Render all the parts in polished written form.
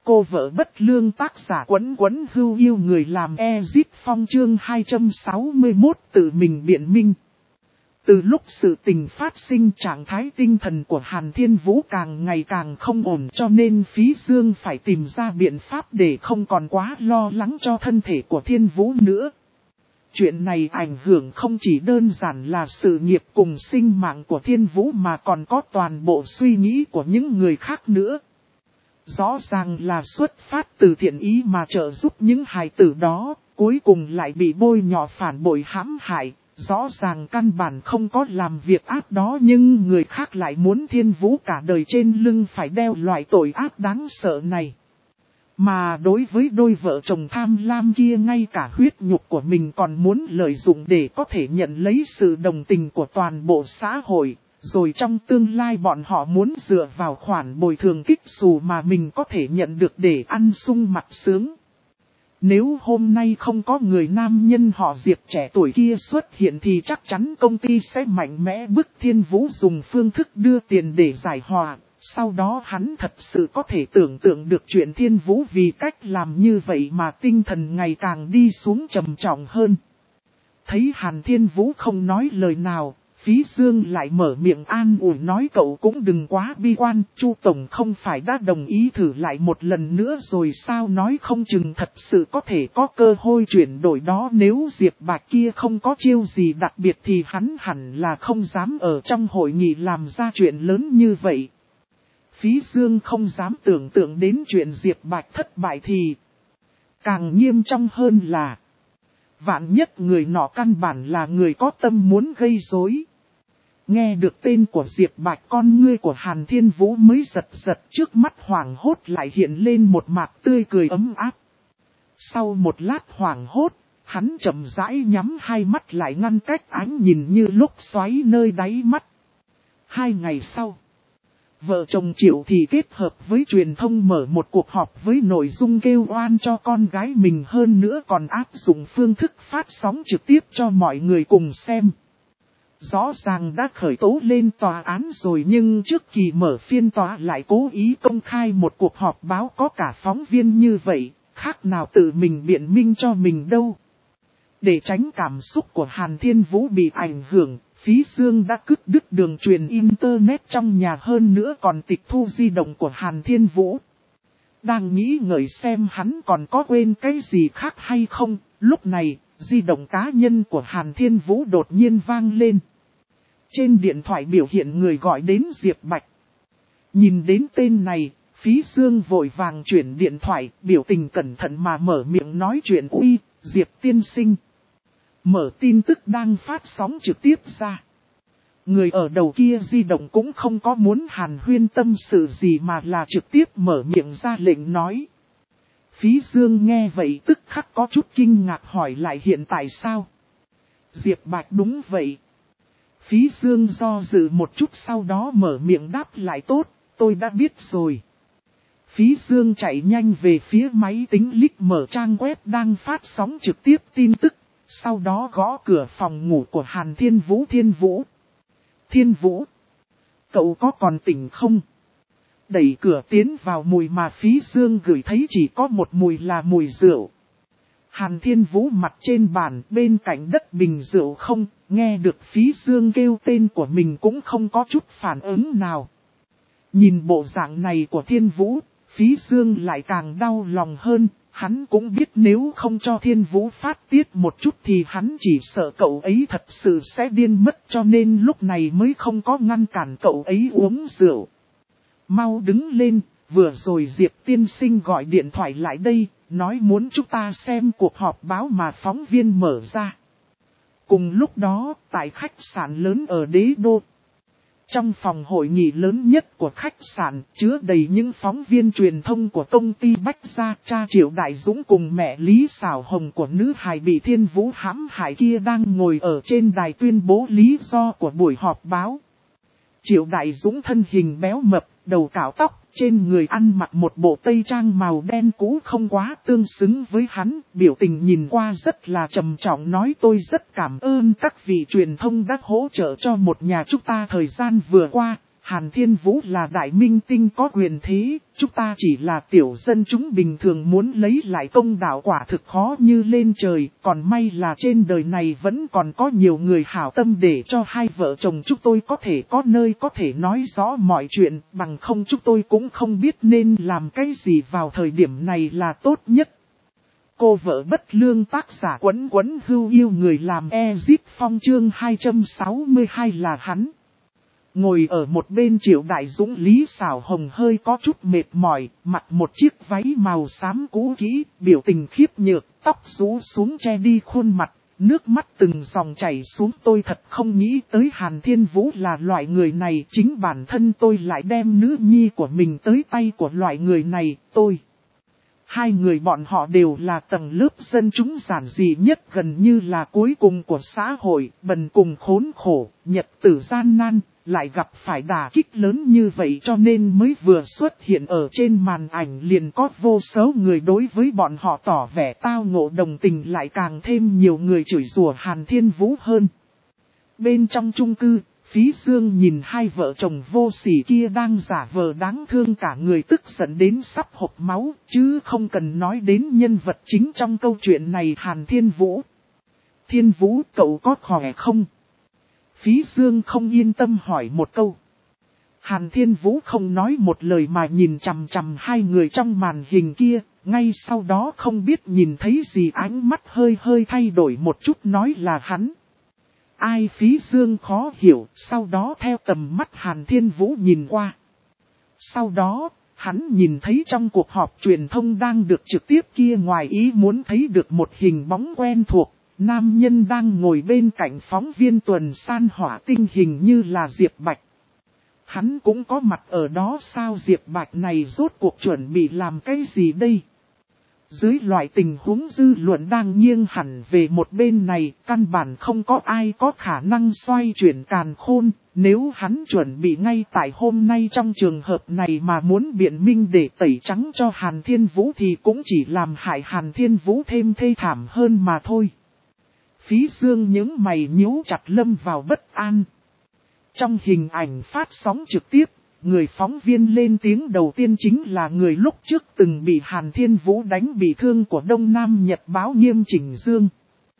cô vợ bất lương, tác giả Quấn Quấn Hưu yêu người làm Ezit Phong, chương 261 tự mình biện minh. Từ lúc sự tình phát sinh, trạng thái tinh thần của Hàn Thiên Vũ càng ngày càng không ổn, cho nên Phí Dương phải tìm ra biện pháp để không còn quá lo lắng cho thân thể của Thiên Vũ nữa. Chuyện này ảnh hưởng không chỉ đơn giản là sự nghiệp cùng sinh mạng của Thiên Vũ mà còn có toàn bộ suy nghĩ của những người khác nữa. Rõ ràng là xuất phát từ thiện ý mà trợ giúp những hài tử đó, cuối cùng lại bị bôi nhọ phản bội hãm hại. Rõ ràng căn bản không có làm việc ác đó, nhưng người khác lại muốn Thiên Vũ cả đời trên lưng phải đeo loại tội ác đáng sợ này. Mà đối với đôi vợ chồng tham lam kia, ngay cả huyết nhục của mình còn muốn lợi dụng để có thể nhận lấy sự đồng tình của toàn bộ xã hội. Rồi trong tương lai bọn họ muốn dựa vào khoản bồi thường kích xù mà mình có thể nhận được để ăn sung mặc sướng. Nếu hôm nay không có người nam nhân họ Diệp trẻ tuổi kia xuất hiện thì chắc chắn công ty sẽ mạnh mẽ bức Thiên Vũ dùng phương thức đưa tiền để giải hòa. Sau đó hắn thật sự có thể tưởng tượng được chuyện Thiên Vũ vì cách làm như vậy mà tinh thần ngày càng đi xuống trầm trọng hơn. Thấy Hàn Thiên Vũ không nói lời nào, Phí Dương lại mở miệng an ủi nói cậu cũng đừng quá bi quan, Chu Tổng không phải đã đồng ý thử lại một lần nữa rồi sao, nói không chừng thật sự có thể có cơ hội chuyển đổi đó. Nếu Diệp Bạch kia không có chiêu gì đặc biệt thì hắn hẳn là không dám ở trong hội nghị làm ra chuyện lớn như vậy. Phí Dương không dám tưởng tượng đến chuyện Diệp Bạch thất bại thì càng nghiêm trọng hơn là vạn nhất người nọ căn bản là người có tâm muốn gây rối. Nghe được tên của Diệp Bạch, con ngươi của Hàn Thiên Vũ mới giật giật, trước mắt hoảng hốt lại hiện lên một mặt tươi cười ấm áp. Sau một lát hoảng hốt, hắn chậm rãi nhắm hai mắt lại, ngăn cách ánh nhìn như lúc xoáy nơi đáy mắt. 2 ngày sau, vợ chồng Triệu thì kết hợp với truyền thông mở một cuộc họp với nội dung kêu oan cho con gái mình, hơn nữa còn áp dụng phương thức phát sóng trực tiếp cho mọi người cùng xem. Rõ ràng đã khởi tố lên tòa án rồi, nhưng trước kỳ mở phiên tòa lại cố ý công khai một cuộc họp báo có cả phóng viên như vậy, khác nào tự mình biện minh cho mình đâu. Để tránh cảm xúc của Hàn Thiên Vũ bị ảnh hưởng, Phí Dương đã cắt đứt đường truyền Internet trong nhà, hơn nữa còn tịch thu di động của Hàn Thiên Vũ. Đang nghĩ ngợi xem hắn còn có quên cái gì khác hay không, lúc này, di động cá nhân của Hàn Thiên Vũ đột nhiên vang lên. Trên điện thoại biểu hiện người gọi đến Diệp Bạch. Nhìn đến tên này, Phí Dương vội vàng chuyển điện thoại, biểu tình cẩn thận mà mở miệng nói chuyện. Uy, Diệp tiên sinh. Mở tin tức đang phát sóng trực tiếp ra. Người ở đầu kia di động cũng không có muốn hàn huyên tâm sự gì mà là trực tiếp mở miệng ra lệnh nói. Phí Dương nghe vậy tức khắc có chút kinh ngạc, hỏi lại hiện tại sao? Diệp Bạch đúng vậy. Phí Dương do dự một chút sau đó mở miệng đáp lại, tốt, tôi đã biết rồi. Phí Dương chạy nhanh về phía máy tính click mở trang web đang phát sóng trực tiếp tin tức, sau đó gõ cửa phòng ngủ của Hàn Thiên Vũ. Thiên Vũ. Thiên Vũ. Cậu có còn tỉnh không? Đẩy cửa tiến vào, mùi mà Phí Dương gửi thấy chỉ có một mùi là mùi rượu. Hàn Thiên Vũ mặt trên bàn bên cạnh đất bình rượu không, nghe được Phí Dương kêu tên của mình cũng không có chút phản ứng nào. Nhìn bộ dạng này của Thiên Vũ, Phí Dương lại càng đau lòng hơn, hắn cũng biết nếu không cho Thiên Vũ phát tiết một chút thì hắn chỉ sợ cậu ấy thật sự sẽ điên mất, cho nên lúc này mới không có ngăn cản cậu ấy uống rượu. Mau đứng lên, vừa rồi Diệp tiên sinh gọi điện thoại lại đây, nói muốn chúng ta xem cuộc họp báo mà phóng viên mở ra. Cùng lúc đó, tại khách sạn lớn ở Đế Đô. Trong phòng hội nghị lớn nhất của khách sạn, chứa đầy những phóng viên truyền thông của công ty Bách Gia. Cha Triệu Đại Dũng cùng mẹ Lý Sảo Hồng của nữ hài bị Thiên Vũ hãm hại kia đang ngồi ở trên đài tuyên bố lý do của buổi họp báo. Triệu Đại Dũng thân hình béo mập, đầu cạo tóc, trên người ăn mặc một bộ tây trang màu đen cũ không quá tương xứng với hắn, biểu tình nhìn qua rất là trầm trọng, nói tôi rất cảm ơn các vị truyền thông đã hỗ trợ cho một nhà chúng ta thời gian vừa qua, Hàn Thiên Vũ là đại minh tinh có quyền thế, chúng ta chỉ là tiểu dân chúng bình thường muốn lấy lại công đạo quả thực khó như lên trời, còn may là trên đời này vẫn còn có nhiều người hảo tâm để cho hai vợ chồng chúng tôi có thể có nơi có thể nói rõ mọi chuyện, bằng không chúng tôi cũng không biết nên làm cái gì vào thời điểm này là tốt nhất. Cô vợ bất lương tác giả Quấn Quấn Hưu yêu người làm Ezip Phong chương 262 là hắn. Ngồi ở một bên Triệu Đại Dũng Lý Xảo Hồng hơi có chút mệt mỏi, mặc một chiếc váy màu xám cũ kỹ, biểu tình khiếp nhược, tóc rũ xuống che đi khuôn mặt, nước mắt từng dòng chảy xuống. Tôi thật không nghĩ tới Hàn Thiên Vũ là loại người này, chính bản thân tôi lại đem nữ nhi của mình tới tay của loại người này, Hai người bọn họ đều là tầng lớp dân chúng giản dị nhất, gần như là cuối cùng của xã hội, bần cùng khốn khổ, nhật tử gian nan, lại gặp phải đả kích lớn như vậy cho nên mới vừa xuất hiện ở trên màn ảnh liền có vô số người đối với bọn họ tỏ vẻ tao ngộ đồng tình, lại càng thêm nhiều người chửi rủa Hàn Thiên Vũ hơn. Bên trong chung cư, Phí Dương nhìn hai vợ chồng vô sỉ kia đang giả vờ đáng thương cả người tức giận đến sắp hộc máu, chứ không cần nói đến nhân vật chính trong câu chuyện này Hàn Thiên Vũ. Thiên Vũ, cậu có khỏe không? Phí Dương không yên tâm hỏi một câu. Hàn Thiên Vũ không nói một lời mà nhìn chằm chằm hai người trong màn hình kia, ngay sau đó không biết nhìn thấy gì ánh mắt hơi thay đổi một chút nói là hắn. Ai? Phí Dương khó hiểu, sau đó theo tầm mắt Hàn Thiên Vũ nhìn qua. Sau đó, hắn nhìn thấy trong cuộc họp truyền thông đang được trực tiếp kia ngoài ý muốn thấy được một hình bóng quen thuộc. Nam nhân đang ngồi bên cạnh phóng viên tuần san hỏa tinh hình như là Diệp Bạch. Hắn cũng có mặt ở đó sao? Diệp Bạch này rốt cuộc chuẩn bị làm cái gì đây? Dưới loại tình huống dư luận đang nghiêng hẳn về một bên này, căn bản không có ai có khả năng xoay chuyển càn khôn. Nếu hắn chuẩn bị ngay tại hôm nay trong trường hợp này mà muốn biện minh để tẩy trắng cho Hàn Thiên Vũ thì cũng chỉ làm hại Hàn Thiên Vũ thêm thê thảm hơn mà thôi. Phí Dương những mày nhíu chặt lâm vào bất an. Trong hình ảnh phát sóng trực tiếp, người phóng viên lên tiếng đầu tiên chính là người lúc trước từng bị Hàn Thiên Vũ đánh bị thương của Đông Nam Nhật báo Nghiêm Chỉnh Dương.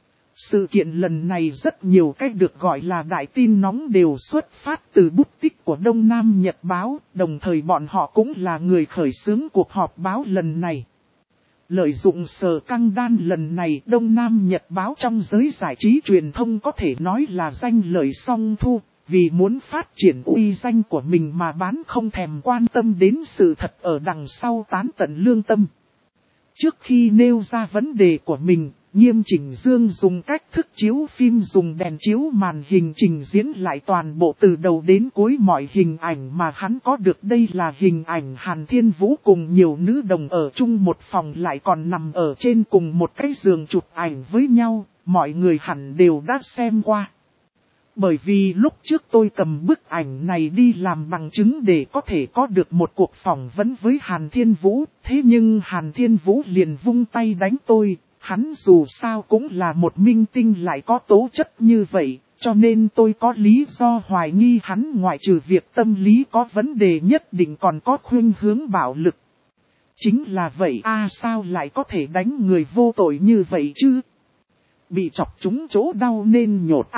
Sự kiện lần này rất nhiều cách được gọi là đại tin nóng đều xuất phát từ bút tích của Đông Nam Nhật báo, đồng thời bọn họ cũng là người khởi xướng cuộc họp báo lần này. Lợi dụng sở căng đan lần này Đông Nam Nhật báo trong giới giải trí truyền thông có thể nói là danh lợi song thu, vì muốn phát triển uy danh của mình mà bán không thèm quan tâm đến sự thật ở đằng sau tán tận lương tâm. Trước khi nêu ra vấn đề của mình, Nghiêm Chỉnh Dương dùng cách thức chiếu phim dùng đèn chiếu màn hình trình diễn lại toàn bộ từ đầu đến cuối mọi hình ảnh mà hắn có được. Đây là hình ảnh Hàn Thiên Vũ cùng nhiều nữ đồng ở chung một phòng lại còn nằm ở trên cùng một cái giường chụp ảnh với nhau, mọi người hẳn đều đã xem qua. Bởi vì lúc trước tôi cầm bức ảnh này đi làm bằng chứng để có thể có được một cuộc phỏng vấn với Hàn Thiên Vũ, thế nhưng Hàn Thiên Vũ liền vung tay đánh tôi. Hắn dù sao cũng là một minh tinh lại có tố chất như vậy, cho nên tôi có lý do hoài nghi hắn ngoại trừ việc tâm lý có vấn đề nhất định còn có khuynh hướng bạo lực. Chính là vậy sao lại có thể đánh người vô tội như vậy chứ? Bị chọc trúng chỗ đau nên nhột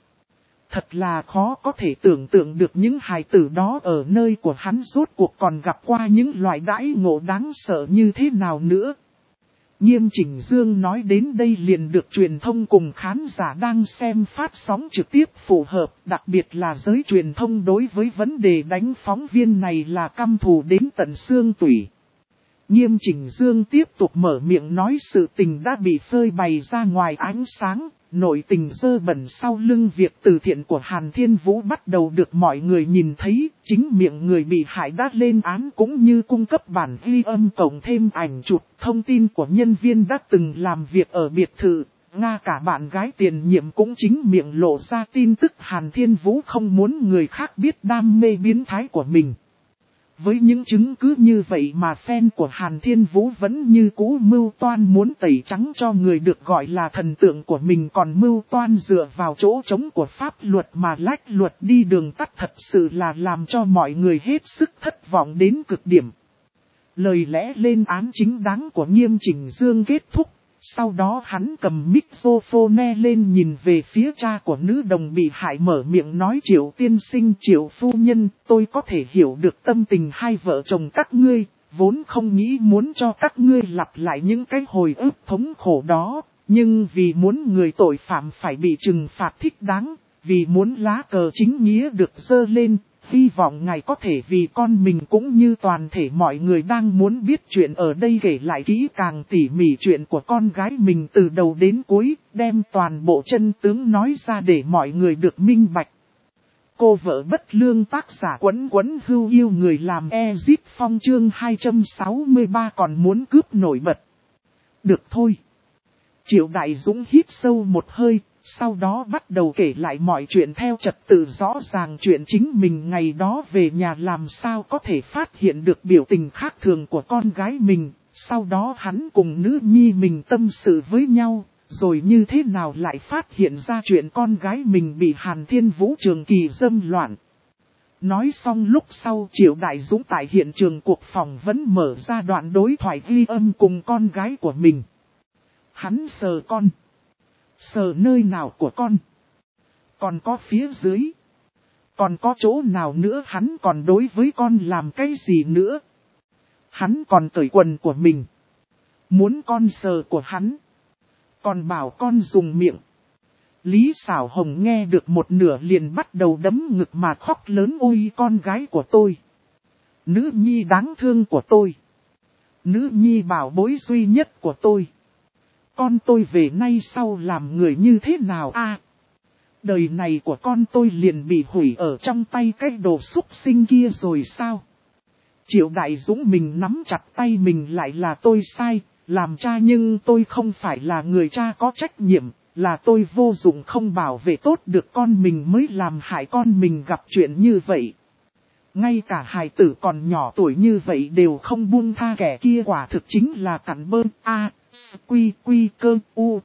Thật là khó có thể tưởng tượng được những hài tử đó ở nơi của hắn rốt cuộc còn gặp qua những loại đãi ngộ đáng sợ như thế nào nữa. Nghiêm Chỉnh Dương nói đến đây liền được truyền thông cùng khán giả đang xem phát sóng trực tiếp phù hợp, đặc biệt là giới truyền thông đối với vấn đề đánh phóng viên này là căm thù đến tận xương tủy. Nghiêm Chỉnh Dương tiếp tục mở miệng nói sự tình đã bị phơi bày ra ngoài ánh sáng, nội tình dơ bẩn sau lưng việc từ thiện của Hàn Thiên Vũ bắt đầu được mọi người nhìn thấy, chính miệng người bị hại đã lên án cũng như cung cấp bản ghi âm cộng thêm ảnh chụp, thông tin của nhân viên đã từng làm việc ở biệt thự. Nga cả bạn gái tiền nhiệm cũng chính miệng lộ ra tin tức Hàn Thiên Vũ không muốn người khác biết đam mê biến thái của mình. Với những chứng cứ như vậy mà fan của Hàn Thiên Vũ vẫn như cũ mưu toan muốn tẩy trắng cho người được gọi là thần tượng của mình, còn mưu toan dựa vào chỗ trống của pháp luật mà lách luật đi đường tắt, thật sự là làm cho mọi người hết sức thất vọng đến cực điểm. Lời lẽ lên án chính đáng của Nghiêm Chỉnh Dương kết thúc. Sau đó hắn cầm microphone lên nhìn về phía cha của nữ đồng bị hại, mở miệng nói: Triệu tiên sinh, Triệu phu nhân, tôi có thể hiểu được tâm tình hai vợ chồng các ngươi, vốn không nghĩ muốn cho các ngươi lặp lại những cái hồi ức thống khổ đó, nhưng vì muốn người tội phạm phải bị trừng phạt thích đáng, vì muốn lá cờ chính nghĩa được dơ lên, hy vọng ngài có thể vì con mình cũng như toàn thể mọi người đang muốn biết chuyện ở đây kể lại kỹ càng tỉ mỉ chuyện của con gái mình từ đầu đến cuối, đem toàn bộ chân tướng nói ra để mọi người được minh bạch. Cô vợ bất lương tác giả Quấn Quấn Hưu yêu người làm Ezip Phong chương 263 còn muốn cướp nổi bật. Được thôi. Triệu Đại Dũng hít sâu một hơi. Sau đó bắt đầu kể lại mọi chuyện theo trật tự rõ ràng, chuyện chính mình ngày đó về nhà làm sao có thể phát hiện được biểu tình khác thường của con gái mình. Sau đó hắn cùng nữ nhi mình tâm sự với nhau, rồi như thế nào lại phát hiện ra chuyện con gái mình bị Hàn Thiên Vũ trường kỳ dâm loạn. Nói xong lúc sau, Triệu Đại Dũng tại hiện trường cuộc phỏng vấn mở ra đoạn đối thoại ghi âm cùng con gái của mình. Hắn sờ con. Sờ nơi nào của con? Còn có phía dưới? Còn có chỗ nào nữa hắn còn đối với con làm cái gì nữa? Hắn còn cởi quần của mình. Muốn con sờ của hắn. Còn bảo con dùng miệng. Lý Sảo Hồng nghe được một nửa liền bắt đầu đấm ngực mà khóc lớn: ôi con gái của tôi! Nữ nhi đáng thương của tôi! Nữ nhi bảo bối duy nhất của tôi! Con tôi về nay sau làm người như thế nào a? Đời này của con tôi liền bị hủy ở trong tay cái đồ súc sinh kia rồi sao? Triệu Đại Dũng mình nắm chặt tay mình lại: là tôi sai, làm cha nhưng tôi không phải là người cha có trách nhiệm, là tôi vô dụng không bảo vệ tốt được con mình mới làm hại con mình gặp chuyện như vậy. Ngay cả hài tử còn nhỏ tuổi như vậy đều không buông tha, kẻ kia quả thực chính là cặn bơn quy cơ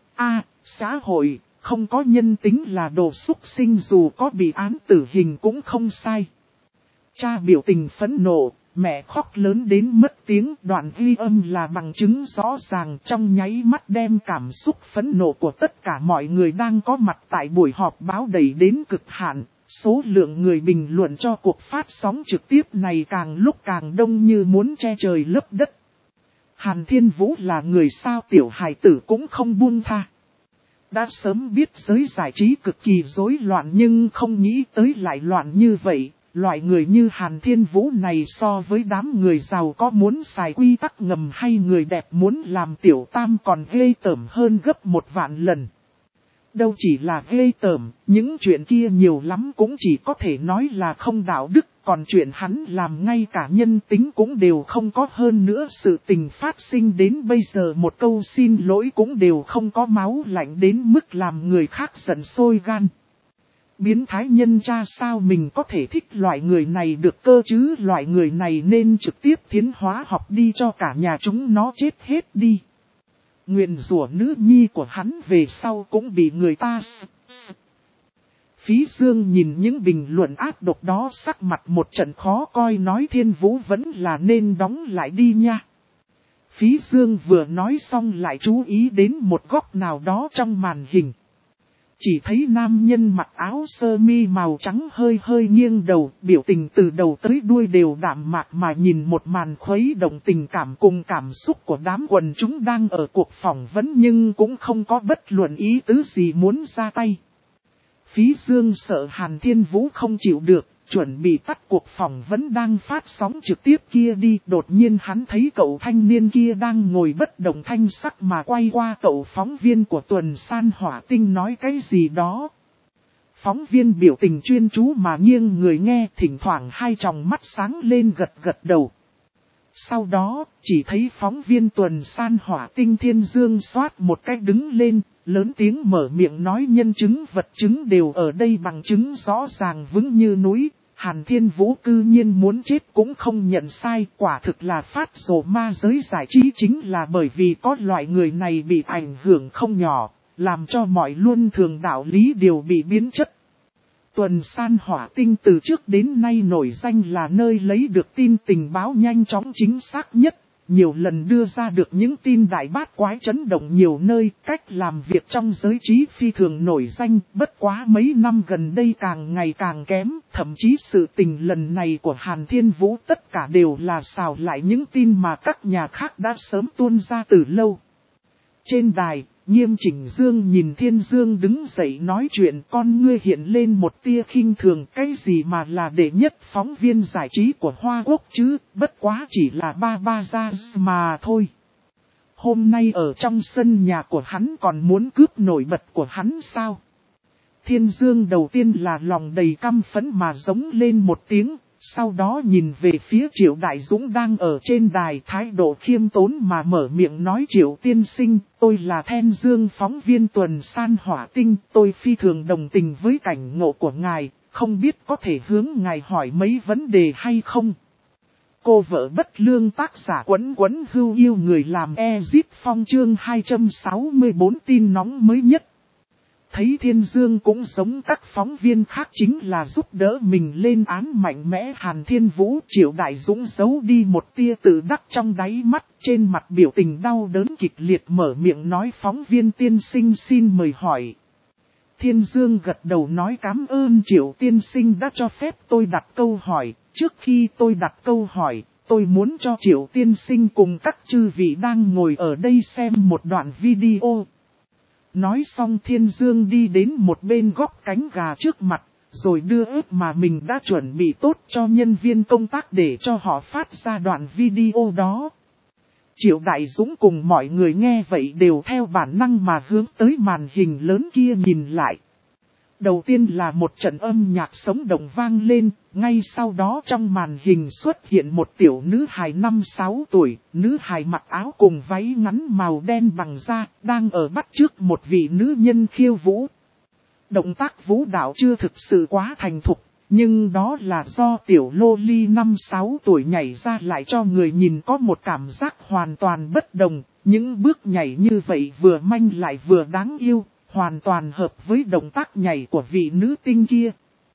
xã hội, không có nhân tính, là đồ súc sinh, dù có bị án tử hình cũng không sai. Cha biểu tình phẫn nộ, mẹ khóc lớn đến mất tiếng, đoạn ghi âm là bằng chứng rõ ràng trong nháy mắt đem cảm xúc phẫn nộ của tất cả mọi người đang có mặt tại buổi họp báo đẩy đến cực hạn. Số lượng người bình luận cho cuộc phát sóng trực tiếp này càng lúc càng đông như muốn che trời lấp đất. Hàn Thiên Vũ là người sao tiểu hài tử cũng không buông tha. Đã sớm biết giới giải trí cực kỳ rối loạn nhưng không nghĩ tới lại loạn như vậy. Loại người như Hàn Thiên Vũ này so với đám người giàu có muốn xài quy tắc ngầm hay người đẹp muốn làm tiểu tam còn ghê tởm hơn gấp 1.000.000 lần. Đâu chỉ là ghê tởm, những chuyện kia nhiều lắm cũng chỉ có thể nói là không đạo đức, còn chuyện hắn làm ngay cả nhân tính cũng đều không có, hơn nữa sự tình phát sinh đến bây giờ một câu xin lỗi cũng đều không có, máu lạnh đến mức làm người khác giận sôi gan. Biến thái nhân cha sao mình có thể thích loại người này được cơ chứ, loại người này nên trực tiếp thiến hóa học đi cho cả nhà chúng nó chết hết đi. Nguyền rủa nữ nhi của hắn về sau cũng bị người ta Phí Dương nhìn những bình luận ác độc đó sắc mặt một trận khó coi, nói Thiên Vũ vẫn là nên đóng lại đi nha. Phí Dương vừa nói xong lại chú ý đến một góc nào đó trong màn hình. Chỉ thấy nam nhân mặc áo sơ mi màu trắng hơi hơi nghiêng đầu, biểu tình từ đầu tới đuôi đều đạm mạc mà nhìn một màn khuấy động tình cảm cùng cảm xúc của đám quần chúng đang ở cuộc phỏng vấn, nhưng cũng không có bất luận ý tứ gì muốn ra tay. Phí Dương sợ Hàn Thiên Vũ không chịu được, chuẩn bị tắt cuộc phỏng vấn đang phát sóng trực tiếp kia đi. Đột nhiên hắn thấy cậu thanh niên kia đang ngồi bất động thanh sắc mà quay qua cậu phóng viên của Tuần San Hỏa Tinh nói cái gì đó. Phóng viên biểu tình chuyên chú mà nghiêng người nghe, thỉnh thoảng hai tròng mắt sáng lên gật gật đầu. Sau đó, chỉ thấy phóng viên Tuần San Hỏa Tinh Thiên Dương xoát một cách đứng lên, lớn tiếng mở miệng nói nhân chứng vật chứng đều ở đây, bằng chứng rõ ràng vững như núi, Hàn Thiên Vũ cư nhiên muốn chết cũng không nhận sai, quả thực là phát rồ ma giới giải trí. Chính là bởi vì có loại người này bị ảnh hưởng không nhỏ, làm cho mọi luân thường đạo lý đều bị biến chất. Tuần San Hỏa Tinh từ trước đến nay nổi danh là nơi lấy được tin tình báo nhanh chóng chính xác nhất, nhiều lần đưa ra được những tin đại bát quái chấn động nhiều nơi, cách làm việc trong giới trí phi thường nổi danh, bất quá mấy năm gần đây càng ngày càng kém, thậm chí sự tình lần này của Hàn Thiên Vũ tất cả đều là xào lại những tin mà các nhà khác đã sớm tuôn ra từ lâu. Trên đài, Nghiêm Chỉnh Dương nhìn Thiên Dương đứng dậy nói chuyện, con ngươi hiện lên một tia khinh thường, cái gì mà là đệ nhất phóng viên giải trí của Hoa Quốc chứ, bất quá chỉ là ba gia mà thôi. Hôm nay ở trong sân nhà của hắn còn muốn cướp nổi bật của hắn sao? Thiên Dương đầu tiên là lòng đầy căm phẫn mà giống lên một tiếng. Sau đó nhìn về phía Triệu Đại Dũng đang ở trên đài, thái độ khiêm tốn mà mở miệng nói: Triệu tiên sinh, tôi là Thiên Dương phóng viên Tuần San Hỏa Tinh, tôi phi thường đồng tình với cảnh ngộ của ngài, không biết có thể hướng ngài hỏi mấy vấn đề hay không? Cô vợ bất lương tác giả Quấn Quấn Hưu Yêu người làm Ezit Phong chương 264 tin nóng mới nhất. Thấy Thiên Dương cũng giống các phóng viên khác chính là giúp đỡ mình lên án mạnh mẽ Hàn Thiên Vũ, Triệu Đại Dũng giấu đi một tia tự đắc trong đáy mắt, trên mặt biểu tình đau đớn kịch liệt mở miệng nói: phóng viên tiên sinh xin mời hỏi. Thiên Dương gật đầu nói: cảm ơn Triệu tiên sinh đã cho phép tôi đặt câu hỏi. Trước khi tôi đặt câu hỏi, tôi muốn cho Triệu tiên sinh cùng các chư vị đang ngồi ở đây xem một đoạn video. Nói xong Thiên Dương đi đến một bên góc cánh gà trước mặt, rồi đưa ớt mà mình đã chuẩn bị tốt cho nhân viên công tác để cho họ phát ra đoạn video đó. Triệu Đại Dũng cùng mọi người nghe vậy đều theo bản năng mà hướng tới màn hình lớn kia nhìn lại. Đầu tiên là một trận âm nhạc sống động vang lên, ngay sau đó trong màn hình xuất hiện một tiểu nữ hài 5-6 tuổi, nữ hài mặc áo cùng váy ngắn màu đen bằng da, đang ở bắt chước một vị nữ nhân khiêu vũ. Động tác vũ đạo chưa thực sự quá thành thục, nhưng đó là do tiểu lô ly 5-6 tuổi nhảy ra lại cho người nhìn có một cảm giác hoàn toàn bất đồng, những bước nhảy như vậy vừa manh lại vừa đáng yêu. Hoàn toàn hợp với động tác nhảy của vị nữ tinh kia.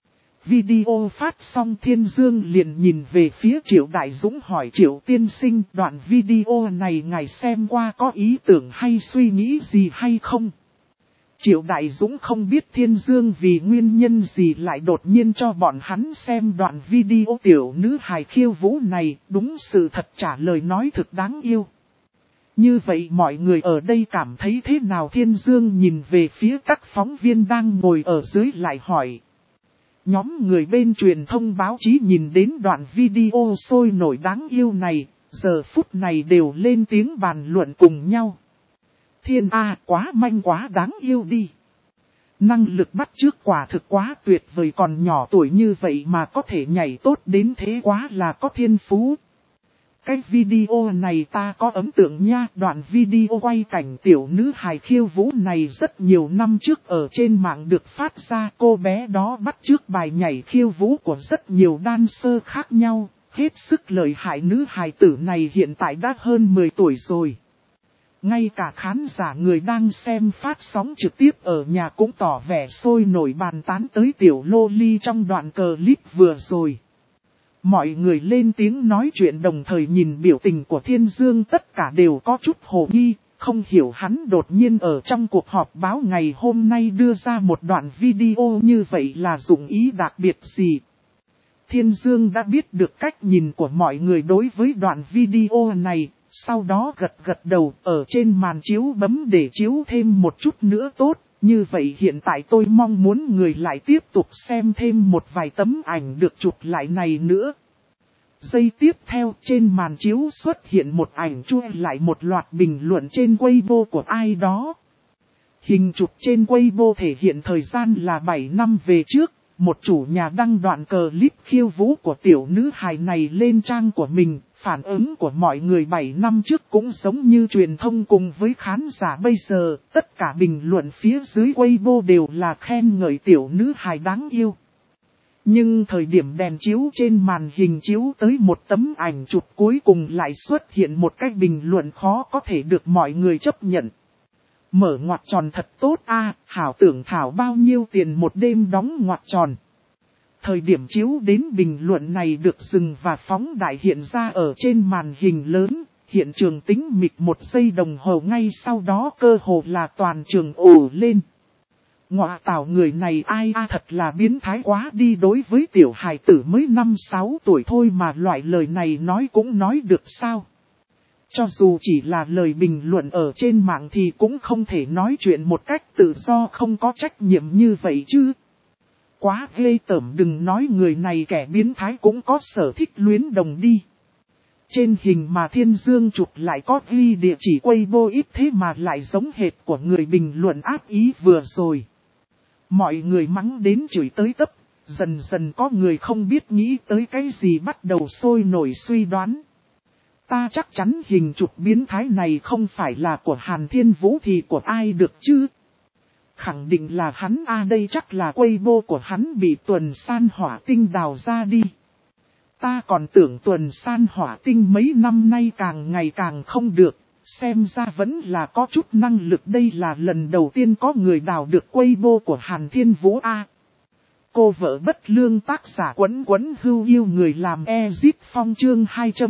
Video phát xong Thiên Dương liền nhìn về phía Triệu Đại Dũng hỏi: Triệu tiên sinh, đoạn video này ngài xem qua có ý tưởng hay suy nghĩ gì hay không? Triệu Đại Dũng không biết Thiên Dương vì nguyên nhân gì lại đột nhiên cho bọn hắn xem đoạn video tiểu nữ hài khiêu vũ này, đúng sự thật trả lời nói thực đáng yêu. Như vậy mọi người ở đây cảm thấy thế nào? Thiên Dương nhìn về phía các phóng viên đang ngồi ở dưới lại hỏi. Nhóm người bên truyền thông báo chí nhìn đến đoạn video sôi nổi đáng yêu này, giờ phút này đều lên tiếng bàn luận cùng nhau. Thiên A, quá manh quá đáng yêu đi. Năng lực bắt chước quả thực quá tuyệt vời, còn nhỏ tuổi như vậy mà có thể nhảy tốt đến thế, quá là có thiên phú. Cái video này ta có ấn tượng nha, đoạn video quay cảnh tiểu nữ hài khiêu vũ này rất nhiều năm trước ở trên mạng được phát ra, cô bé đó bắt chước bài nhảy khiêu vũ của rất nhiều dancer khác nhau, hết sức lợi hại. Nữ hài tử này hiện tại đã hơn 10 tuổi rồi. Ngay cả khán giả người đang xem phát sóng trực tiếp ở nhà cũng tỏ vẻ sôi nổi bàn tán tới tiểu lô ly trong đoạn clip vừa rồi. Mọi người lên tiếng nói chuyện đồng thời nhìn biểu tình của Thiên Dương, tất cả đều có chút hồ nghi, không hiểu hắn đột nhiên ở trong cuộc họp báo ngày hôm nay đưa ra một đoạn video như vậy là dụng ý đặc biệt gì. Thiên Dương đã biết được cách nhìn của mọi người đối với đoạn video này, sau đó gật đầu ở trên màn chiếu bấm để chiếu thêm một chút nữa tốt. Như vậy hiện tại tôi mong muốn người lại tiếp tục xem thêm một vài tấm ảnh được chụp lại này nữa. Giây tiếp theo trên màn chiếu xuất hiện một ảnh chua lại một loạt bình luận trên Weibo của ai đó. Hình chụp trên Weibo thể hiện thời gian là 7 năm về trước, một chủ nhà đăng đoạn clip khiêu vũ của tiểu nữ hài này lên trang của mình. Phản ứng của mọi người 7 năm trước cũng giống như truyền thông cùng với khán giả bây giờ, tất cả bình luận phía dưới Weibo đều là khen ngợi tiểu nữ hài đáng yêu. Nhưng thời điểm đèn chiếu trên màn hình chiếu tới một tấm ảnh chụp cuối cùng lại xuất hiện một cái bình luận khó có thể được mọi người chấp nhận. Mở ngoặc tròn thật tốt a, hảo tưởng thảo bao nhiêu tiền một đêm đóng ngoặc tròn. Thời điểm chiếu đến bình luận này được dừng và phóng đại hiện ra ở trên màn hình lớn, hiện trường tĩnh mịch 1 giây đồng hồ ngay sau đó cơ hồ là toàn trường ồ lên. Ngọa tảo người này ai a thật là biến thái quá đi, đối với tiểu hài tử mới 5-6 tuổi thôi mà loại lời này nói cũng nói được sao. Cho dù chỉ là lời bình luận ở trên mạng thì cũng không thể nói chuyện một cách tự do không có trách nhiệm như vậy chứ. Quá ghê tởm, đừng nói người này kẻ biến thái cũng có sở thích luyến đồng đi. Trên hình mà Thiên Dương chụp lại có ghi địa chỉ Weibo ít thế mà lại giống hệt của người bình luận ác ý vừa rồi. Mọi người mắng đến chửi tới tấp, dần dần có người không biết nghĩ tới cái gì bắt đầu sôi nổi suy đoán. Ta chắc chắn hình chụp biến thái này không phải là của Hàn Thiên Vũ thì của ai được chứ? Khẳng định là hắn a, đây chắc là Weibo của hắn bị Tuần San Hỏa Tinh đào ra đi. Ta còn tưởng Tuần San Hỏa Tinh mấy năm nay càng ngày càng không được, xem ra vẫn là có chút năng lực, đây là lần đầu tiên có người đào được Weibo của Hàn Thiên Vũ a. Cô vợ bất lương tác giả Quấn Quấn Hưu yêu người làm Ezip Phong chương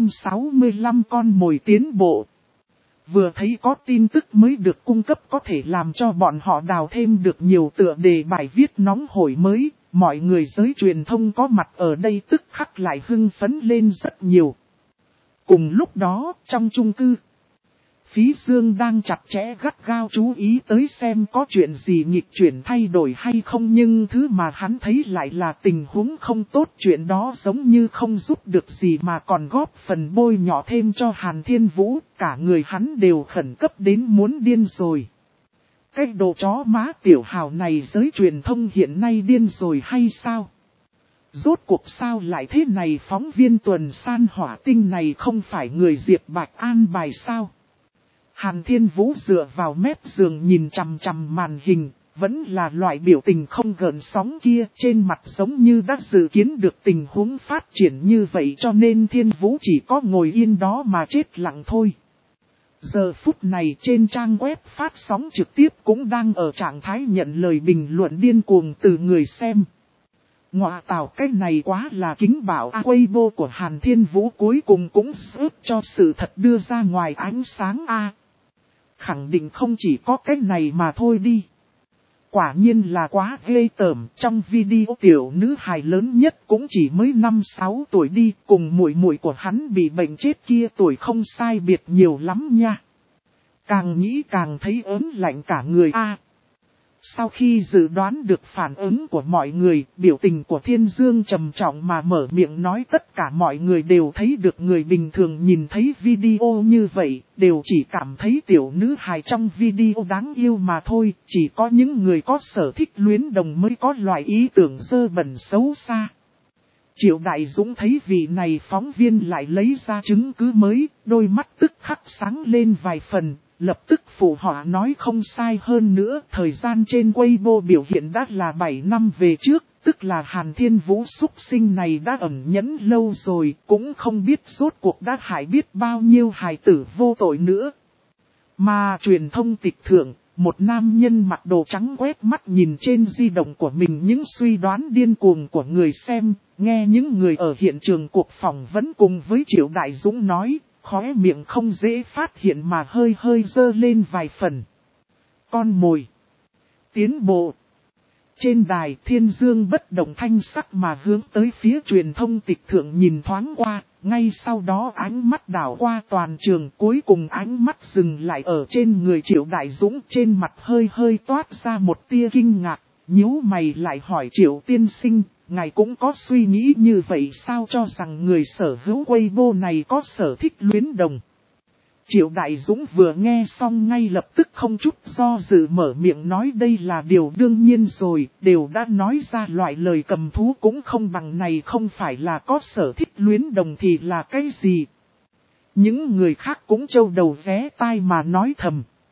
265 con mồi tiến bộ. Vừa thấy có tin tức mới được cung cấp có thể làm cho bọn họ đào thêm được nhiều tựa đề bài viết nóng hổi mới, mọi người giới truyền thông có mặt ở đây tức khắc lại hưng phấn lên rất nhiều. Cùng lúc đó, trong chung cư, Phí Dương đang chặt chẽ gắt gao chú ý tới xem có chuyện gì nghịch chuyển thay đổi hay không, nhưng thứ mà hắn thấy lại là tình huống không tốt, chuyện đó giống như không giúp được gì mà còn góp phần bôi nhọ thêm cho Hàn Thiên Vũ, cả người hắn đều khẩn cấp đến muốn điên rồi. Cái đồ chó má tiểu hào này giới truyền thông hiện nay điên rồi hay sao? Rốt cuộc sao lại thế này, phóng viên Tuần San Hỏa Tinh này không phải người Diệp Bạch an bài sao? Hàn Thiên Vũ dựa vào mép giường nhìn chằm chằm màn hình, vẫn là loại biểu tình không gợn sóng kia, trên mặt giống như đã dự kiến được tình huống phát triển như vậy cho nên Thiên Vũ chỉ có ngồi yên đó mà chết lặng thôi. Giờ phút này trên trang web phát sóng trực tiếp cũng đang ở trạng thái nhận lời bình luận điên cuồng từ người xem. Ngọa tào cái này quá là kính bảo a, Weibo của Hàn Thiên Vũ cuối cùng cũng giúp cho sự thật đưa ra ngoài ánh sáng a. Khẳng định không chỉ có cái này mà thôi đi. Quả nhiên là quá ghê tởm, trong video tiểu nữ hài lớn nhất cũng chỉ mới 5-6 tuổi đi, cùng muội muội của hắn bị bệnh chết kia tuổi không sai biệt nhiều lắm nha. Càng nghĩ càng thấy ớn lạnh cả người a. Sau khi dự đoán được phản ứng của mọi người, biểu tình của Thiên Dương trầm trọng mà mở miệng nói, tất cả mọi người đều thấy được người bình thường nhìn thấy video như vậy, đều chỉ cảm thấy tiểu nữ hài trong video đáng yêu mà thôi, chỉ có những người có sở thích luyến đồng mới có loại ý tưởng dơ bẩn xấu xa. Triệu Đại Dũng thấy vị này phóng viên lại lấy ra chứng cứ mới, đôi mắt tức khắc sáng lên vài phần. Lập tức phụ họa nói không sai, hơn nữa, thời gian trên Weibo biểu hiện đã là 7 năm về trước, tức là Hàn Thiên Vũ xúc sinh này đã ẩn nhẫn lâu rồi, cũng không biết rốt cuộc đã hại biết bao nhiêu hài tử vô tội nữa. Mà truyền thông tịch thượng, một nam nhân mặc đồ trắng quét mắt nhìn trên di động của mình những suy đoán điên cuồng của người xem, nghe những người ở hiện trường cuộc phỏng vấn cùng với Triệu Đại Dũng nói. Khóe miệng không dễ phát hiện mà hơi hơi dơ lên vài phần. Con mồi. Tiến bộ. Trên đài Thiên Dương bất động thanh sắc mà hướng tới phía truyền thông tịch thượng nhìn thoáng qua. Ngay sau đó ánh mắt đảo qua toàn trường, cuối cùng ánh mắt dừng lại ở trên người Triệu Đại Dũng, trên mặt hơi hơi toát ra một tia kinh ngạc. Nhíu mày lại hỏi Triệu tiên sinh, ngài cũng có suy nghĩ như vậy sao, cho rằng người sở hữu Weibo này có sở thích luyến đồng. Triệu Đại Dũng vừa nghe xong ngay lập tức không chút do dự mở miệng nói đây là điều đương nhiên rồi, đều đã nói ra loại lời cầm thú cũng không bằng này, không phải là có sở thích luyến đồng thì là cái gì. Những người khác cũng trâu đầu vé tai mà nói thầm.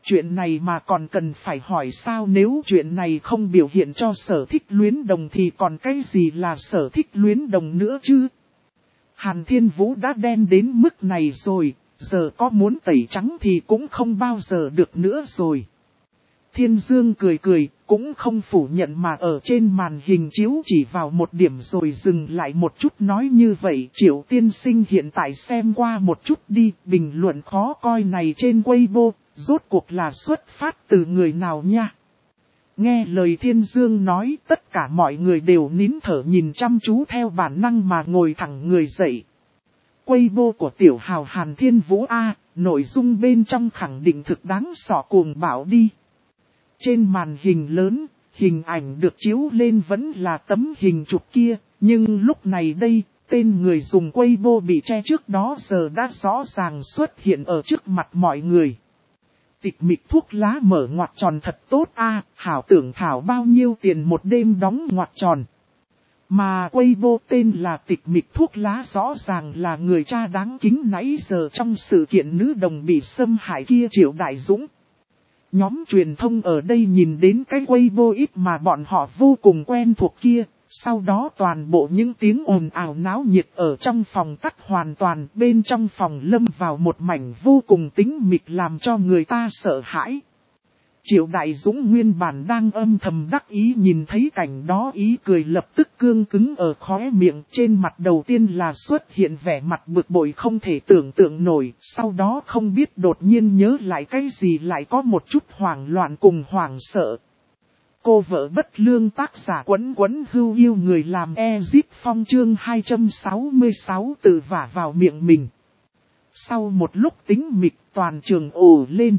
Chuyện này mà còn cần phải hỏi sao, nếu chuyện này không biểu hiện cho Sở Thích Luyến Đồng thì còn cái gì là Sở Thích Luyến Đồng nữa chứ? Hàn Thiên Vũ đã đen đến mức này rồi, giờ có muốn tẩy trắng thì cũng không bao giờ được nữa rồi. Thiên Dương cười cười, cũng không phủ nhận mà ở trên màn hình chiếu chỉ vào một điểm rồi dừng lại một chút nói như vậy. Triệu tiên sinh hiện tại xem qua một chút đi, bình luận khó coi này trên Weibo, rốt cuộc là xuất phát từ người nào nha. Nghe lời Thiên Dương nói, tất cả mọi người đều nín thở nhìn chăm chú theo bản năng mà ngồi thẳng người dậy. Weibo của tiểu hào Hàn Thiên Vũ A, nội dung bên trong khẳng định thực đáng xỏ cuồng bảo đi. Trên màn hình lớn, hình ảnh được chiếu lên vẫn là tấm hình chụp kia, nhưng lúc này đây, tên người dùng Weibo bị che trước đó giờ đã rõ ràng xuất hiện ở trước mặt mọi người. Tịch mịch thuốc lá mở ngoặc tròn thật tốt a, hảo tưởng thảo bao nhiêu tiền một đêm đóng ngoặc tròn. Mà Weibo tên là tịch mịch thuốc lá rõ ràng là người cha đáng kính nãy giờ trong sự kiện nữ đồng bị xâm hại kia Triệu Đại Dũng. Nhóm truyền thông ở đây nhìn đến cái Weibo ít mà bọn họ vô cùng quen thuộc kia, sau đó toàn bộ những tiếng ồn ào náo nhiệt ở trong phòng tắt hoàn toàn, bên trong phòng lâm vào một mảnh vô cùng tĩnh mịch làm cho người ta sợ hãi. Triệu Đại Dũng nguyên bản đang âm thầm đắc ý nhìn thấy cảnh đó, ý cười lập tức cương cứng ở khóe miệng, trên mặt đầu tiên là xuất hiện vẻ mặt bực bội không thể tưởng tượng nổi, sau đó không biết đột nhiên nhớ lại cái gì lại có một chút hoảng loạn cùng hoảng sợ. Cô vợ bất lương tác giả Quấn Quấn Hưu yêu người làm Ezip Phong chương 266 tự vả vào miệng mình. Sau một lúc tĩnh mịch toàn trường ồ lên.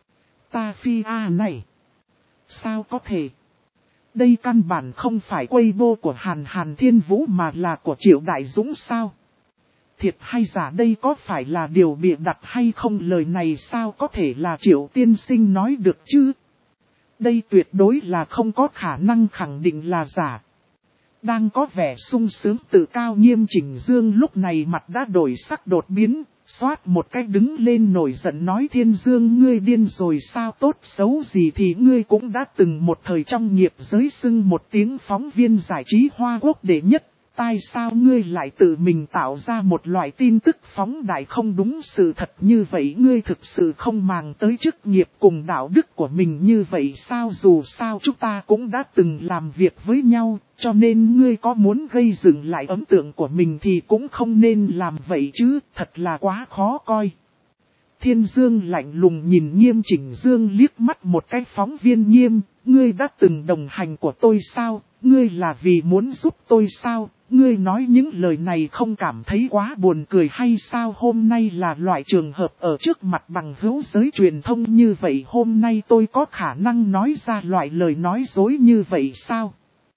Ta phi a này. Sao có thể? Đây căn bản không phải Weibo của Hàn Thiên Vũ mà là của Triệu Đại Dũng sao? Thiệt hay giả đây có phải là điều bịa đặt hay không, lời này sao có thể là Triệu tiên sinh nói được chứ? Đây tuyệt đối là không có khả năng khẳng định là giả. Đang có vẻ sung sướng tự cao Nghiêm Chỉnh Dương lúc này mặt đã đổi sắc đột biến, xoát một cách đứng lên nổi giận nói Thiên Dương ngươi điên rồi sao, tốt xấu gì thì ngươi cũng đã từng một thời trong nghiệp giới xưng một tiếng phóng viên giải trí Hoa Quốc đệ nhất. Tại sao ngươi lại tự mình tạo ra một loại tin tức phóng đại không đúng sự thật như vậy, ngươi thực sự không màng tới chức nghiệp cùng đạo đức của mình như vậy sao? Dù sao chúng ta cũng đã từng làm việc với nhau, cho nên ngươi có muốn gây dựng lại ấn tượng của mình thì cũng không nên làm vậy chứ, thật là quá khó coi. Thiên Dương lạnh lùng nhìn Nghiêm Chỉnh Dương liếc mắt một cái, phóng viên Nghiêm, ngươi đã từng đồng hành của tôi sao, ngươi là vì muốn giúp tôi sao? Ngươi nói những lời này không cảm thấy quá buồn cười hay sao? Hôm nay là loại trường hợp ở trước mặt bằng hữu giới truyền thông như vậy, hôm nay tôi có khả năng nói ra loại lời nói dối như vậy sao?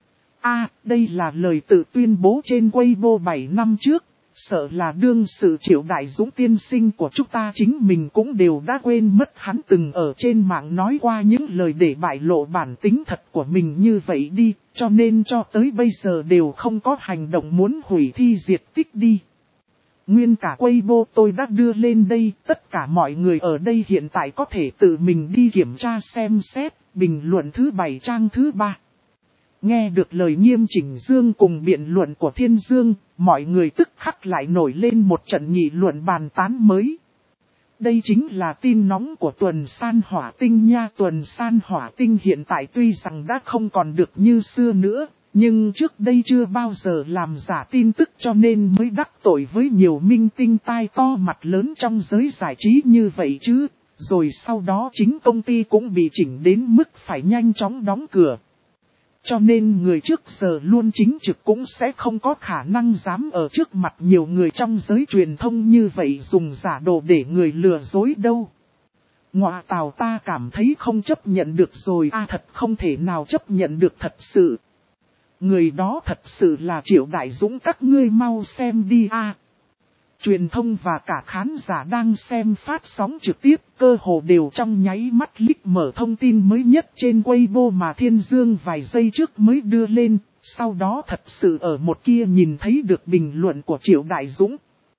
Đây là lời tự tuyên bố trên Weibo 7 năm trước. Sợ là đương sự Triệu Đại Dũng tiên sinh của chúng ta chính mình cũng đều đã quên mất hắn từng ở trên mạng nói qua những lời để bại lộ bản tính thật của mình như vậy đi, cho nên cho tới bây giờ đều không có hành động muốn hủy thi diệt tích đi. Nguyên cả Weibo tôi đã đưa lên đây, tất cả mọi người ở đây hiện tại có thể tự mình đi kiểm tra xem xét, bình luận thứ 7 trang thứ 3. Nghe được lời Nghiêm Chỉnh Dương cùng biện luận của Thiên Dương, mọi người tức khắc lại nổi lên một trận nghị luận bàn tán mới. Đây chính là tin nóng của Tuần San Hỏa Tinh nha. Tuần San Hỏa Tinh hiện tại tuy rằng đã không còn được như xưa nữa, nhưng trước đây chưa bao giờ làm giả tin tức cho nên mới đắc tội với nhiều minh tinh tai to mặt lớn trong giới giải trí như vậy chứ. Rồi sau đó chính công ty cũng bị chỉnh đến mức phải nhanh chóng đóng cửa. Cho nên người trước giờ luôn chính trực cũng sẽ không có khả năng dám ở trước mặt nhiều người trong giới truyền thông như vậy dùng giả đồ để người lừa dối đâu. Ngoạ tào, ta cảm thấy không chấp nhận được rồi, thật không thể nào chấp nhận được thật sự. Người đó thật sự là Triệu Đại Dũng, các ngươi mau xem đi Truyền thông và cả khán giả đang xem phát sóng trực tiếp cơ hồ đều trong nháy mắt click mở thông tin mới nhất trên Weibo mà Thiên Dương vài giây trước mới đưa lên, sau đó thật sự ở một kia nhìn thấy được bình luận của Triệu Đại Dũng.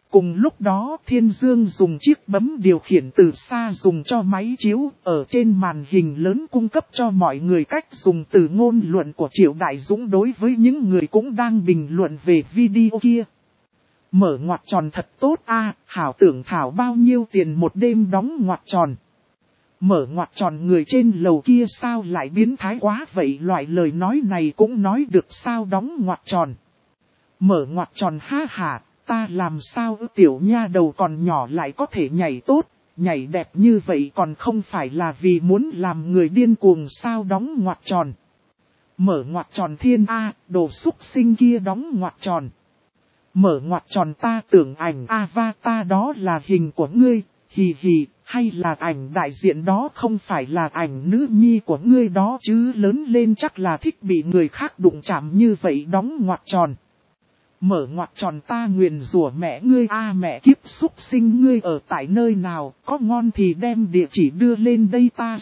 Cùng lúc đó Thiên Dương dùng chiếc bấm điều khiển từ xa dùng cho máy chiếu ở trên màn hình lớn cung cấp cho mọi người cách dùng từ ngôn luận của Triệu Đại Dũng đối với những người cũng đang bình luận về video kia. Mở ngoặc tròn thật tốt a, Hảo tưởng Thảo bao nhiêu tiền một đêm đóng ngoặc tròn. Mở ngoặc tròn người trên lầu kia sao lại biến thái quá vậy, loại lời nói này cũng nói được sao đóng ngoặc tròn. Mở ngoặc tròn ha hả, ta làm sao tiểu nha đầu còn nhỏ lại có thể nhảy tốt, nhảy đẹp như vậy còn không phải là vì muốn làm người điên cuồng sao đóng ngoặc tròn. Mở ngoặc tròn thiên A, đồ xúc sinh kia đóng ngoặc tròn. Mở ngoặc tròn ta tưởng ảnh avatar đó là hình của ngươi, hì hì, hay là ảnh đại diện đó không phải là ảnh nữ nhi của ngươi đó chứ, lớn lên chắc là thích bị người khác đụng chạm như vậy đóng ngoặc tròn. Mở ngoặc tròn ta nguyền rủa mẹ ngươi a, mẹ kiếp xúc sinh ngươi ở tại nơi nào, có ngon thì đem địa chỉ đưa lên đây ta.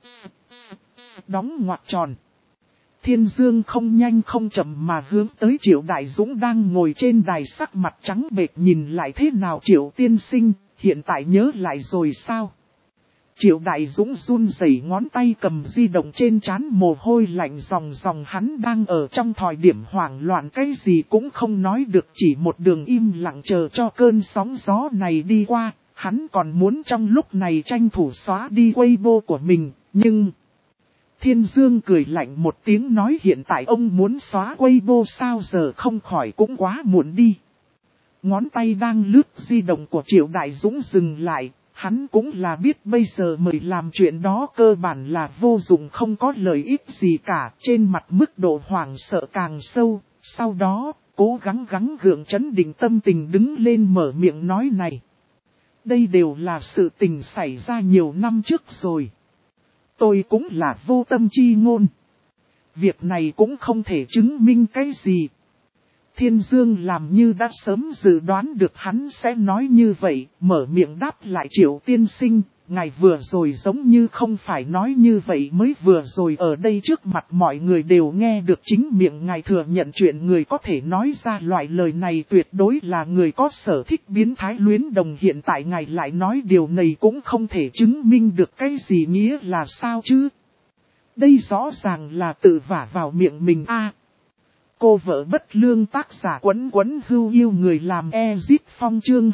Đóng ngoặc tròn. Thiên Dương không nhanh không chậm mà hướng tới Triệu Đại Dũng đang ngồi trên đài, sắc mặt trắng bệch nhìn lại thế nào Triệu tiên sinh, hiện tại nhớ lại rồi sao? Triệu Đại Dũng run rẩy ngón tay cầm di động trên trán, mồ hôi lạnh ròng ròng, hắn đang ở trong thời điểm hoảng loạn, cái gì cũng không nói được, chỉ một đường im lặng chờ cho cơn sóng gió này đi qua. Hắn còn muốn trong lúc này tranh thủ xóa đi Weibo của mình, nhưng... Thiên Dương cười lạnh một tiếng nói hiện tại ông muốn xóa Weibo sao, giờ không khỏi cũng quá muộn đi. Ngón tay đang lướt di động của Triệu Đại Dũng dừng lại, hắn cũng là biết bây giờ mời làm chuyện đó cơ bản là vô dụng, không có lợi ích gì cả, trên mặt mức độ hoảng sợ càng sâu, sau đó cố gắng gượng trấn định tâm tình đứng lên mở miệng nói này. Đây đều là sự tình xảy ra nhiều năm trước rồi. Tôi cũng là vô tâm chi ngôn. Việc này cũng không thể chứng minh cái gì. Thiên Dương làm như đã sớm dự đoán được hắn sẽ nói như vậy, mở miệng đáp lại Triệu tiên sinh, ngài vừa rồi giống như không phải nói như vậy, mới vừa rồi ở đây trước mặt mọi người đều nghe được chính miệng ngài thừa nhận chuyện người có thể nói ra loại lời này tuyệt đối là người có sở thích biến thái luyến đồng, hiện tại ngài lại nói điều này cũng không thể chứng minh được cái gì, nghĩa là sao chứ? Đây rõ ràng là tự vả vào miệng mình a. Cô vợ bất lương tác giả Quấn Hưu yêu người làm Ezit Phong chương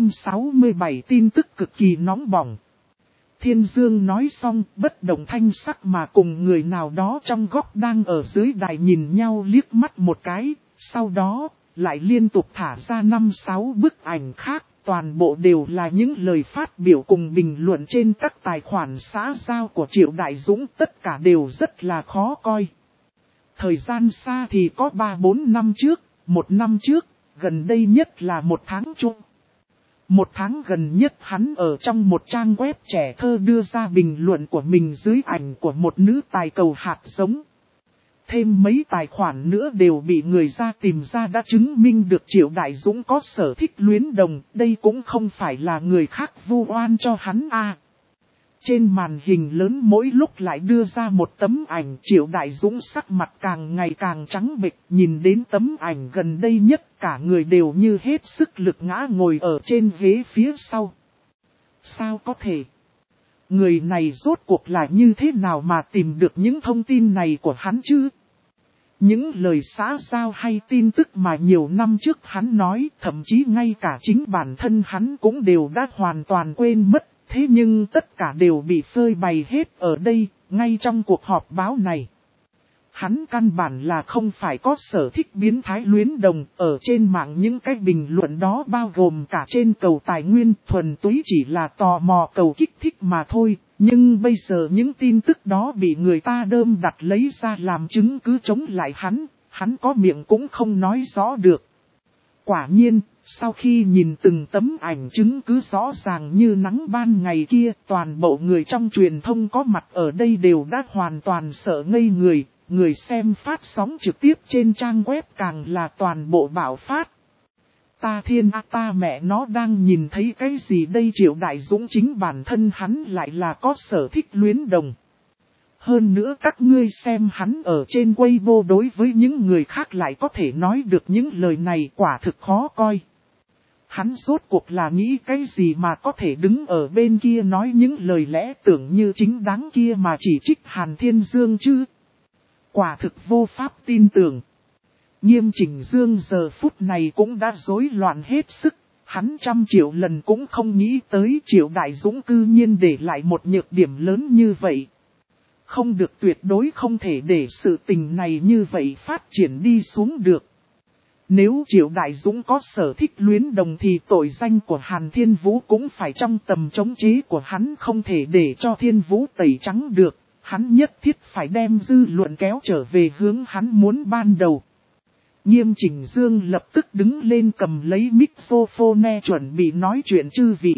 267 tin tức cực kỳ nóng bỏng. Thiên Dương nói xong bất động thanh sắc mà cùng người nào đó trong góc đang ở dưới đài nhìn nhau liếc mắt một cái, sau đó lại liên tục thả ra 5-6 bức ảnh khác, toàn bộ đều là những lời phát biểu cùng bình luận trên các tài khoản xã giao của Triệu Đại Dũng, tất cả đều rất là khó coi. Thời gian xa thì có 3-4 năm trước, 1 năm trước, gần đây nhất là 1 tháng chung. 1 tháng gần nhất hắn ở trong một trang web trẻ thơ đưa ra bình luận của mình dưới ảnh của một nữ tài cầu hạt giống. Thêm mấy tài khoản nữa đều bị người ra tìm ra đã chứng minh được Triệu Đại Dũng có sở thích luyến đồng, đây cũng không phải là người khác vu oan cho hắn a. Trên màn hình lớn mỗi lúc lại đưa ra một tấm ảnh, Triệu Đại Dũng sắc mặt càng ngày càng trắng bệch, nhìn đến tấm ảnh gần đây nhất cả người đều như hết sức lực ngã ngồi ở trên ghế phía sau. Sao có thể? Người này rốt cuộc là như thế nào mà tìm được những thông tin này của hắn chứ? Những lời xã giao hay tin tức mà nhiều năm trước hắn nói, thậm chí ngay cả chính bản thân hắn cũng đều đã hoàn toàn quên mất. Thế nhưng tất cả đều bị phơi bày hết ở đây, ngay trong cuộc họp báo này. Hắn căn bản là không phải có sở thích biến thái luyến đồng, ở trên mạng những cái bình luận đó bao gồm cả trên cầu tài nguyên, thuần túy chỉ là tò mò cầu kích thích mà thôi. Nhưng bây giờ những tin tức đó bị người ta đơm đặt lấy ra làm chứng cứ chống lại hắn có miệng cũng không nói rõ được. Quả nhiên, sau khi nhìn từng tấm ảnh chứng cứ rõ ràng như nắng ban ngày kia, toàn bộ người trong truyền thông có mặt ở đây đều đã hoàn toàn sợ ngây người, người xem phát sóng trực tiếp trên trang web càng là toàn bộ bạo phát. Ta thiên ta mẹ nó đang nhìn thấy cái gì đây, Triệu Đại Dũng chính bản thân hắn lại là có sở thích luyến đồng. Hơn nữa các ngươi xem hắn ở trên Weibo đối với những người khác lại có thể nói được những lời này, quả thực khó coi. Hắn rốt cuộc là nghĩ cái gì mà có thể đứng ở bên kia nói những lời lẽ tưởng như chính đáng kia mà chỉ trích Hàn Thiên Dương chứ. Quả thực vô pháp tin tưởng. Nghiêm Chỉnh Dương giờ phút này cũng đã rối loạn hết sức. Hắn 100 triệu lần cũng không nghĩ tới Triệu Đại Dũng cư nhiên để lại một nhược điểm lớn như vậy. Không được, tuyệt đối không thể để sự tình này như vậy phát triển đi xuống được. Nếu Triệu Đại Dũng có sở thích luyến đồng thì tội danh của Hàn Thiên Vũ cũng phải trong tầm chống chế của hắn, không thể để cho Thiên Vũ tẩy trắng được. Hắn nhất thiết phải đem dư luận kéo trở về hướng hắn muốn ban đầu. Nghiêm Chỉnh Dương lập tức đứng lên cầm lấy microphone chuẩn bị nói chuyện chư vị.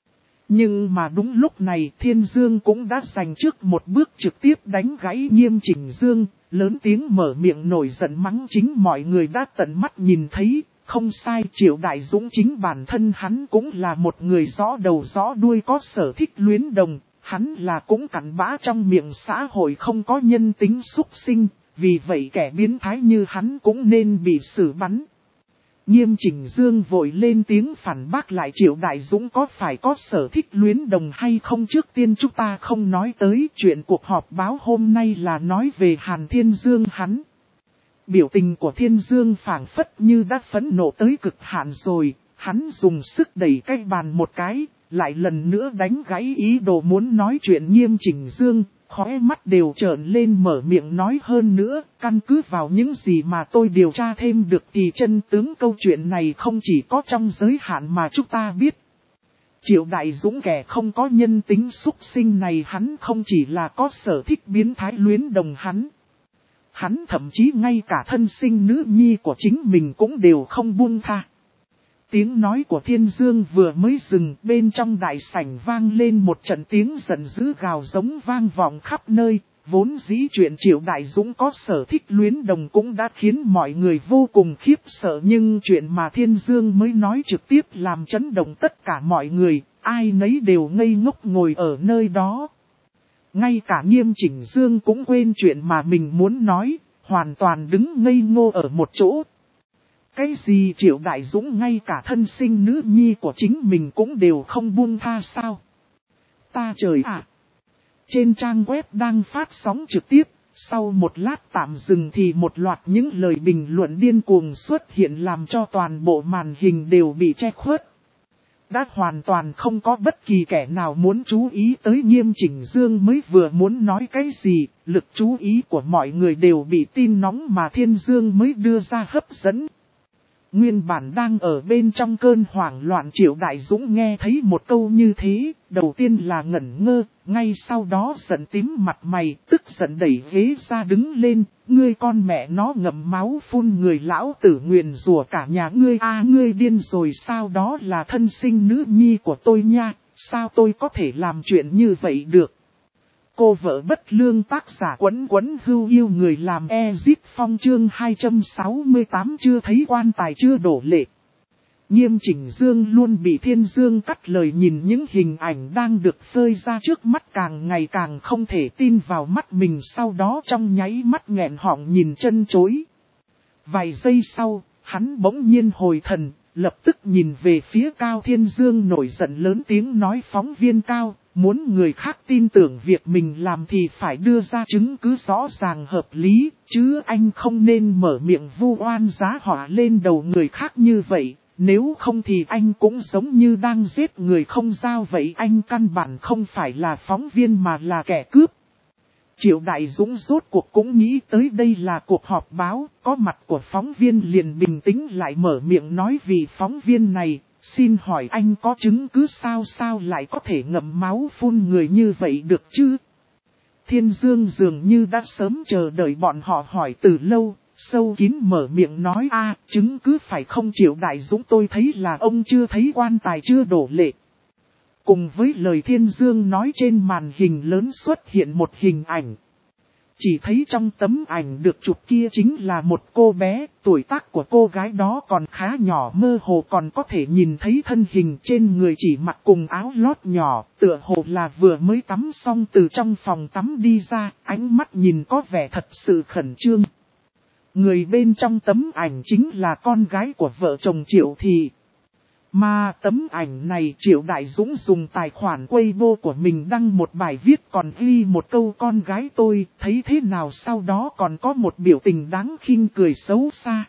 Nhưng mà đúng lúc này Thiên Dương cũng đã giành trước một bước trực tiếp đánh gãy Nghiêm Chỉnh Dương, lớn tiếng mở miệng nổi giận mắng chính mọi người đã tận mắt nhìn thấy, không sai Triệu Đại Dũng chính bản thân hắn cũng là một người rõ đầu rõ đuôi có sở thích luyến đồng, hắn là cũng cặn bã trong miệng xã hội không có nhân tính súc sinh, vì vậy kẻ biến thái như hắn cũng nên bị xử bắn. Nghiêm Chỉnh Dương vội lên tiếng phản bác lại Triệu Đại Dũng có phải có sở thích luyến đồng hay không. Trước tiên chúng ta không nói tới chuyện cuộc họp báo hôm nay là nói về Hàn Thiên Dương hắn. Biểu tình của Thiên Dương phảng phất như đã phẫn nộ tới cực hạn rồi, hắn dùng sức đẩy cái bàn một cái, lại lần nữa đánh gãy ý đồ muốn nói chuyện Nghiêm Chỉnh Dương. Khóe mắt đều trợn lên mở miệng nói hơn nữa, căn cứ vào những gì mà tôi điều tra thêm được thì chân tướng câu chuyện này không chỉ có trong giới hạn mà chúng ta biết. Triệu Đại Dũng kẻ không có nhân tính súc sinh này hắn không chỉ là có sở thích biến thái luyến đồng hắn thậm chí ngay cả thân sinh nữ nhi của chính mình cũng đều không buông tha. Tiếng nói của Thiên Dương vừa mới dừng, bên trong đại sảnh vang lên một trận tiếng giận dữ gào giống vang vọng khắp nơi, vốn dĩ chuyện Triệu Đại Dũng có sở thích luyến đồng cũng đã khiến mọi người vô cùng khiếp sợ, nhưng chuyện mà Thiên Dương mới nói trực tiếp làm chấn động tất cả mọi người, ai nấy đều ngây ngốc ngồi ở nơi đó. Ngay cả Nghiêm Chỉnh Dương cũng quên chuyện mà mình muốn nói, hoàn toàn đứng ngây ngô ở một chỗ. Cái gì Triệu Đại Dũng ngay cả thân sinh nữ nhi của chính mình cũng đều không buông tha sao? Ta trời ạ! Trên trang web đang phát sóng trực tiếp, sau một lát tạm dừng thì một loạt những lời bình luận điên cuồng xuất hiện làm cho toàn bộ màn hình đều bị che khuất. Đã hoàn toàn không có bất kỳ kẻ nào muốn chú ý tới Nghiêm Chỉnh Dương mới vừa muốn nói cái gì, lực chú ý của mọi người đều bị tin nóng mà Thiên Dương mới đưa ra hấp dẫn. Nguyên bản đang ở bên trong cơn hoảng loạn Triệu Đại Dũng nghe thấy một câu như thế, đầu tiên là ngẩn ngơ, ngay sau đó giận tím mặt mày, tức giận đẩy ghế ra đứng lên, ngươi con mẹ nó ngậm máu phun người lão tử nguyền rủa cả nhà ngươi ngươi điên rồi sao, đó là thân sinh nữ nhi của tôi nha, sao tôi có thể làm chuyện như vậy được. Cô vợ bất lương tác giả Quấn Quấn Hưu yêu người làm Ezip Phong chương 268 chưa thấy quan tài chưa đổ lệ. Nghiêm Chỉnh Dương luôn bị Thiên Dương cắt lời, nhìn những hình ảnh đang được phơi ra trước mắt càng ngày càng không thể tin vào mắt mình, sau đó trong nháy mắt nghẹn họng nhìn chân chối. Vài giây sau, hắn bỗng nhiên hồi thần, lập tức nhìn về phía Cao Thiên Dương nổi giận lớn tiếng nói phóng viên Cao. Muốn người khác tin tưởng việc mình làm thì phải đưa ra chứng cứ rõ ràng hợp lý, chứ anh không nên mở miệng vu oan giá họa lên đầu người khác như vậy, nếu không thì anh cũng giống như đang giết người không giao vậy, anh căn bản không phải là phóng viên mà là kẻ cướp. Triệu Đại Dũng rốt cuộc cũng nghĩ tới đây là cuộc họp báo, có mặt của phóng viên liền bình tĩnh lại mở miệng nói vì phóng viên này. Xin hỏi anh có chứng cứ sao lại có thể ngậm máu phun người như vậy được chứ? Thiên Dương dường như đã sớm chờ đợi bọn họ hỏi từ lâu, sâu kín mở miệng nói chứng cứ phải không Triệu Đại Dũng, tôi thấy là ông chưa thấy quan tài chưa đổ lệ. Cùng với lời Thiên Dương nói trên màn hình lớn xuất hiện một hình ảnh. Chỉ thấy trong tấm ảnh được chụp kia chính là một cô bé, tuổi tác của cô gái đó còn khá nhỏ, mơ hồ còn có thể nhìn thấy thân hình trên người chỉ mặc cùng áo lót nhỏ, tựa hồ là vừa mới tắm xong từ trong phòng tắm đi ra, ánh mắt nhìn có vẻ thật sự khẩn trương. Người bên trong tấm ảnh chính là con gái của vợ chồng Triệu Thị. Mà tấm ảnh này Triệu Đại Dũng dùng tài khoản Weibo của mình đăng một bài viết còn ghi một câu con gái tôi thấy thế nào, sau đó còn có một biểu tình đáng khinh cười xấu xa.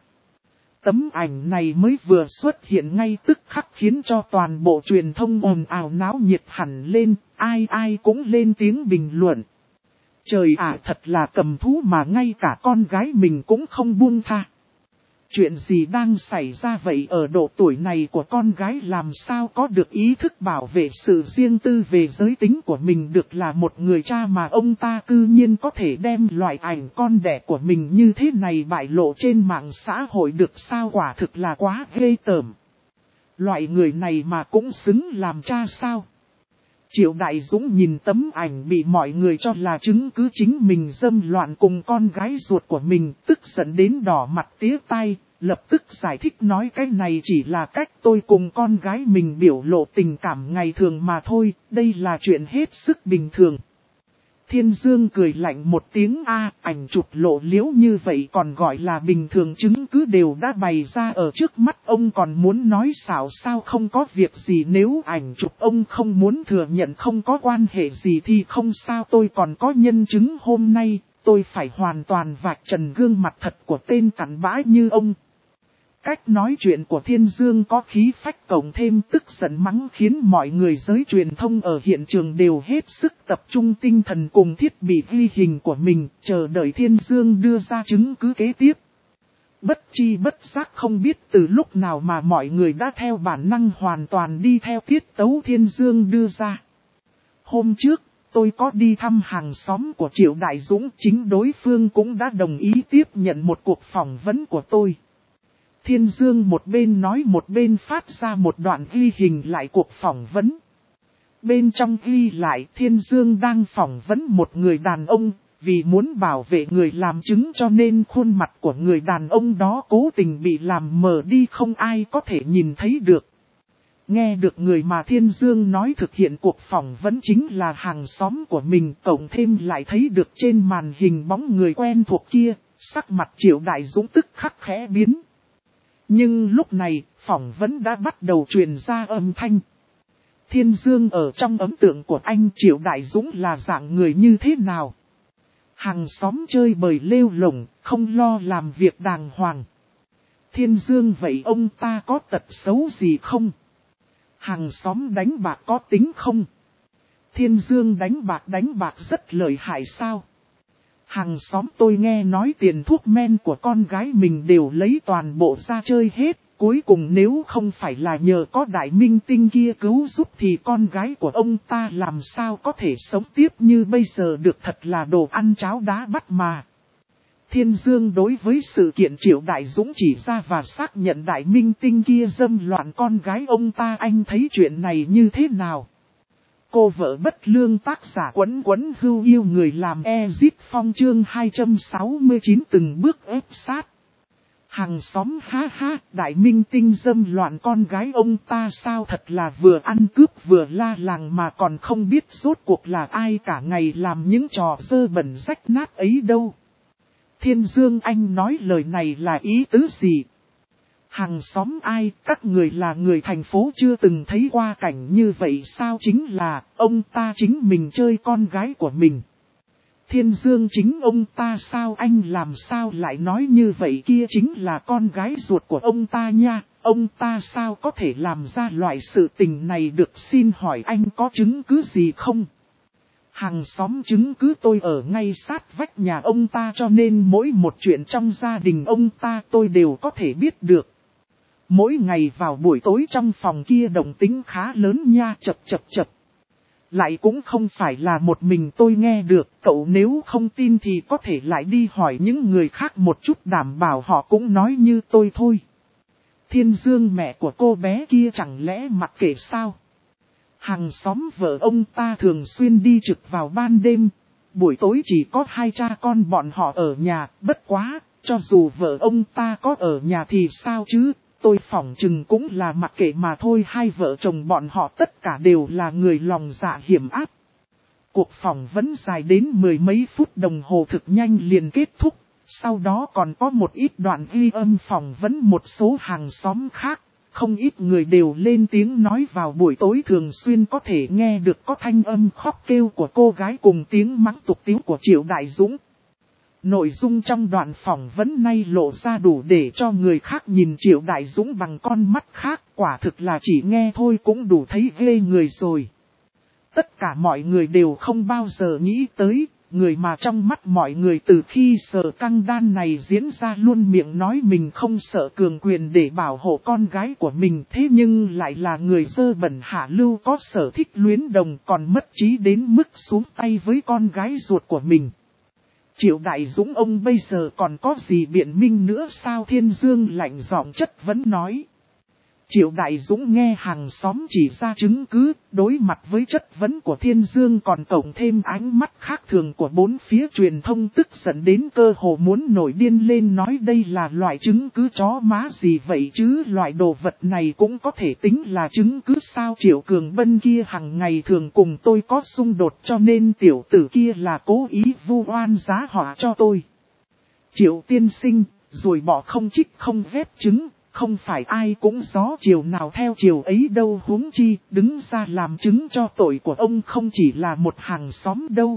Tấm ảnh này mới vừa xuất hiện ngay tức khắc khiến cho toàn bộ truyền thông ồn ào náo nhiệt hẳn lên, ai cũng lên tiếng bình luận. Trời ạ, thật là cầm thú mà ngay cả con gái mình cũng không buông tha. Chuyện gì đang xảy ra vậy, ở độ tuổi này của con gái làm sao có được ý thức bảo vệ sự riêng tư về giới tính của mình được, là một người cha mà ông ta cư nhiên có thể đem loại ảnh con đẻ của mình như thế này bại lộ trên mạng xã hội được sao, quả thực là quá ghê tởm. Loại người này mà cũng xứng làm cha sao? Triệu Đại Dũng nhìn tấm ảnh bị mọi người cho là chứng cứ chính mình dâm loạn cùng con gái ruột của mình, tức giận đến đỏ mặt tía tai, lập tức giải thích nói cái này chỉ là cách tôi cùng con gái mình biểu lộ tình cảm ngày thường mà thôi, đây là chuyện hết sức bình thường. Thiên Dương cười lạnh một tiếng, ảnh chụp lộ liễu như vậy còn gọi là bình thường, chứng cứ đều đã bày ra ở trước mắt ông còn muốn nói xảo sao, không có việc gì, nếu ảnh chụp ông không muốn thừa nhận không có quan hệ gì thì không sao, tôi còn có nhân chứng, hôm nay tôi phải hoàn toàn vạch trần gương mặt thật của tên cặn bã như ông. Cách nói chuyện của Thiên Dương có khí phách cộng thêm tức giận mắng khiến mọi người giới truyền thông ở hiện trường đều hết sức tập trung tinh thần cùng thiết bị ghi hình của mình, chờ đợi Thiên Dương đưa ra chứng cứ kế tiếp. Bất chi bất giác không biết từ lúc nào mà mọi người đã theo bản năng hoàn toàn đi theo tiết tấu Thiên Dương đưa ra. Hôm trước, tôi có đi thăm hàng xóm của Triệu Đại Dũng, chính đối phương cũng đã đồng ý tiếp nhận một cuộc phỏng vấn của tôi. Thiên Dương một bên nói một bên phát ra một đoạn ghi hình lại cuộc phỏng vấn. Bên trong ghi lại Thiên Dương đang phỏng vấn một người đàn ông, vì muốn bảo vệ người làm chứng cho nên khuôn mặt của người đàn ông đó cố tình bị làm mờ đi, không ai có thể nhìn thấy được. Nghe được người mà Thiên Dương nói thực hiện cuộc phỏng vấn chính là hàng xóm của mình, cộng thêm lại thấy được trên màn hình bóng người quen thuộc kia, sắc mặt Triệu Đại Dũng tức khắc khẽ biến. Nhưng lúc này, phỏng vấn đã bắt đầu truyền ra âm thanh. Thiên Dương ở trong ấn tượng của anh Triệu Đại Dũng là dạng người như thế nào? Hàng xóm chơi bời lêu lổng, không lo làm việc đàng hoàng. Thiên Dương vậy ông ta có tật xấu gì không? Hàng xóm đánh bạc có tính không? Thiên Dương đánh bạc rất lợi hại sao? Hàng xóm tôi nghe nói tiền thuốc men của con gái mình đều lấy toàn bộ ra chơi hết. Cuối cùng nếu không phải là nhờ có đại minh tinh kia cứu giúp thì con gái của ông ta làm sao có thể sống tiếp như bây giờ được, thật là đồ ăn cháo đá bắt mà. Thiên Dương đối với sự kiện Triệu Đại Dũng chỉ ra và xác nhận đại minh tinh kia dâm loạn con gái ông ta, anh thấy chuyện này như thế nào? Cô vợ bất lương, tác giả Quấn Hưu yêu người làm Ezit Phong, chương 269 từng bước ép sát. Hàng xóm ha, đại minh tinh dâm loạn con gái ông ta sao, thật là vừa ăn cướp vừa la làng mà còn không biết rốt cuộc là ai, cả ngày làm những trò dơ bẩn rách nát ấy đâu. Thiên Dương, anh nói lời này là ý tứ gì? Hàng xóm ai, các người là người thành phố chưa từng thấy qua cảnh như vậy sao? Chính là, ông ta chính mình chơi con gái của mình. Thiên Dương, chính ông ta sao? Anh làm sao lại nói như vậy, kia chính là con gái ruột của ông ta nha, ông ta sao có thể làm ra loại sự tình này được, xin hỏi anh có chứng cứ gì không? Hàng xóm, chứng cứ tôi ở ngay sát vách nhà ông ta cho nên mỗi một chuyện trong gia đình ông ta tôi đều có thể biết được. Mỗi ngày vào buổi tối trong phòng kia động tĩnh khá lớn nha, chập. Lại cũng không phải là một mình tôi nghe được, cậu nếu không tin thì có thể lại đi hỏi những người khác một chút, đảm bảo họ cũng nói như tôi thôi. Thiên Dương, mẹ của cô bé kia chẳng lẽ mặc kệ sao? Hàng xóm, vợ ông ta thường xuyên đi trực vào ban đêm, buổi tối chỉ có hai cha con bọn họ ở nhà, bất quá, cho dù vợ ông ta có ở nhà thì sao chứ? Tôi phỏng chừng cũng là mặc kệ mà thôi, hai vợ chồng bọn họ tất cả đều là người lòng dạ hiểm ác. Cuộc phỏng vấn dài đến mười mấy phút đồng hồ thực nhanh liền kết thúc, sau đó còn có một ít đoạn ghi âm phỏng vấn một số hàng xóm khác. không ít người đều lên tiếng nói vào buổi tối thường xuyên có thể nghe được có thanh âm khóc kêu của cô gái cùng tiếng mắng tục tiếu của Triệu Đại Dũng. Nội dung trong đoạn phỏng vấn này lộ ra đủ để cho người khác nhìn Triệu Đại Dũng bằng con mắt khác, quả thực là chỉ nghe thôi cũng đủ thấy ghê người rồi. Tất cả mọi người đều không bao giờ nghĩ tới, người mà trong mắt mọi người từ khi Sở Căng Đan này diễn ra luôn miệng nói mình không sợ cường quyền để bảo hộ con gái của mình, thế nhưng lại là người dơ bẩn hạ lưu có sở thích luyến đồng còn mất trí đến mức xuống tay với con gái ruột của mình. Triệu Đại Dũng ông bây giờ còn có gì biện minh nữa sao? Thiên Dương lạnh giọng chất vấn nói. Triệu Đại Dũng nghe hàng xóm chỉ ra chứng cứ, đối mặt với chất vấn của Thiên Dương còn cộng thêm ánh mắt khác thường của bốn phía truyền thông tức giận đến cơ hồ muốn nổi điên lên, nói đây là loại chứng cứ chó má gì vậy chứ, loại đồ vật này cũng có thể tính là chứng cứ sao? Triệu Cường Bân kia hàng ngày thường cùng tôi có xung đột cho nên tiểu tử kia là cố ý vu oan giá họa cho tôi. Triệu tiên sinh, rồi bỏ không trích không ghép chứng. Không phải ai cũng gió chiều nào theo chiều ấy đâu, huống chi, đứng ra làm chứng cho tội của ông không chỉ là một hàng xóm đâu.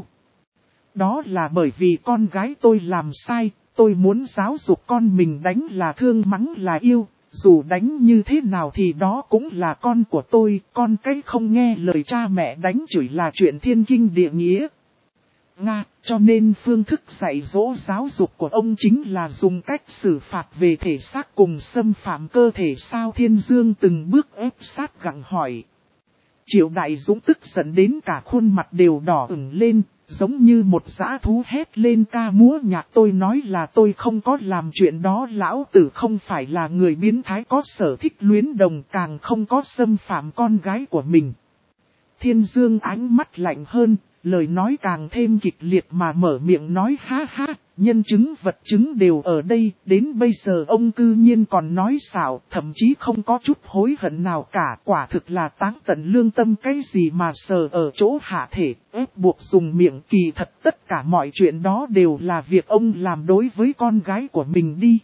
Đó là bởi vì con gái tôi làm sai, tôi muốn giáo dục con mình, đánh là thương mắng là yêu, dù đánh như thế nào thì đó cũng là con của tôi, con cái không nghe lời cha mẹ đánh chửi là chuyện thiên kinh địa nghĩa. Nga, cho nên phương thức dạy dỗ giáo dục của ông chính là dùng cách xử phạt về thể xác cùng xâm phạm cơ thể sao? Thiên Dương từng bước ép sát gặng hỏi. Triệu Đại Dũng tức giận đến cả khuôn mặt đều đỏ ửng lên, giống như một dã thú hét lên ca múa nhạc. Tôi nói là tôi không có làm chuyện đó, lão tử không phải là người biến thái có sở thích luyến đồng, càng không có xâm phạm con gái của mình. Thiên Dương ánh mắt lạnh hơn. Lời nói càng thêm kịch liệt mà mở miệng nói ha ha, nhân chứng vật chứng đều ở đây, đến bây giờ ông cư nhiên còn nói xạo, thậm chí không có chút hối hận nào cả, quả thực là táng tận lương tâm. Cái gì mà sờ ở chỗ hạ thể, ép buộc dùng miệng, kỳ thật tất cả mọi chuyện đó đều là việc ông làm đối với con gái của mình đi.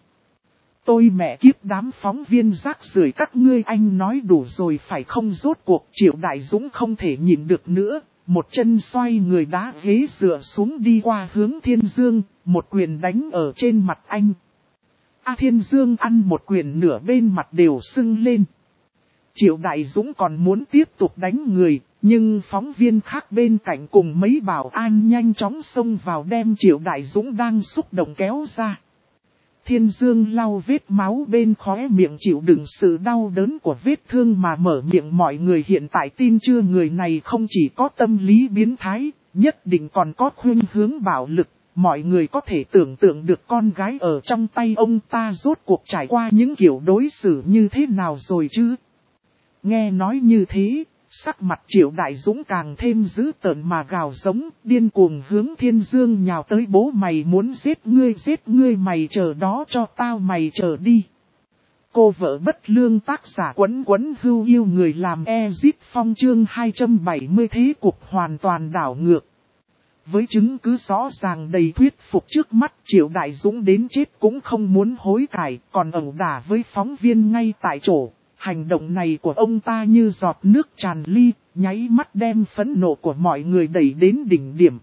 Tôi mẹ kiếp đám phóng viên rác rưởi các ngươi, anh nói đủ rồi phải không? Rốt cuộc Triệu Đại Dũng không thể nhịn được nữa. Một chân xoay người đá ghế dựa xuống đi qua hướng Thiên Dương, một quyền đánh ở trên mặt anh. Thiên Dương ăn một quyền nửa bên mặt đều sưng lên. Triệu Đại Dũng còn muốn tiếp tục đánh người, nhưng phóng viên khác bên cạnh cùng mấy bảo an nhanh chóng xông vào đem Triệu Đại Dũng đang xúc động kéo ra. Thiên Dương lau vết máu bên khóe miệng chịu đựng sự đau đớn của vết thương mà mở miệng. Mọi người hiện tại tin chưa, người này không chỉ có tâm lý biến thái, nhất định còn có khuynh hướng bạo lực. Mọi người có thể tưởng tượng được con gái ở trong tay ông ta rốt cuộc trải qua những kiểu đối xử như thế nào rồi chứ. Nghe nói như thế, sắc mặt Triệu Đại Dũng càng thêm dữ tợn mà gào giống, điên cuồng hướng Thiên Dương nhào tới. Bố mày muốn giết ngươi mày chờ đó cho tao, mày chờ đi. Cô vợ bất lương tác giả Quấn Quấn Hưu yêu người làm Ezit Phong chương 270 thế cục hoàn toàn đảo ngược. Với chứng cứ rõ ràng đầy thuyết phục trước mắt, Triệu Đại Dũng đến chết cũng không muốn hối cải, còn ẩu đả với phóng viên ngay tại chỗ. Hành động này của ông ta như giọt nước tràn ly, nháy mắt đem phẫn nộ của mọi người đẩy đến đỉnh điểm.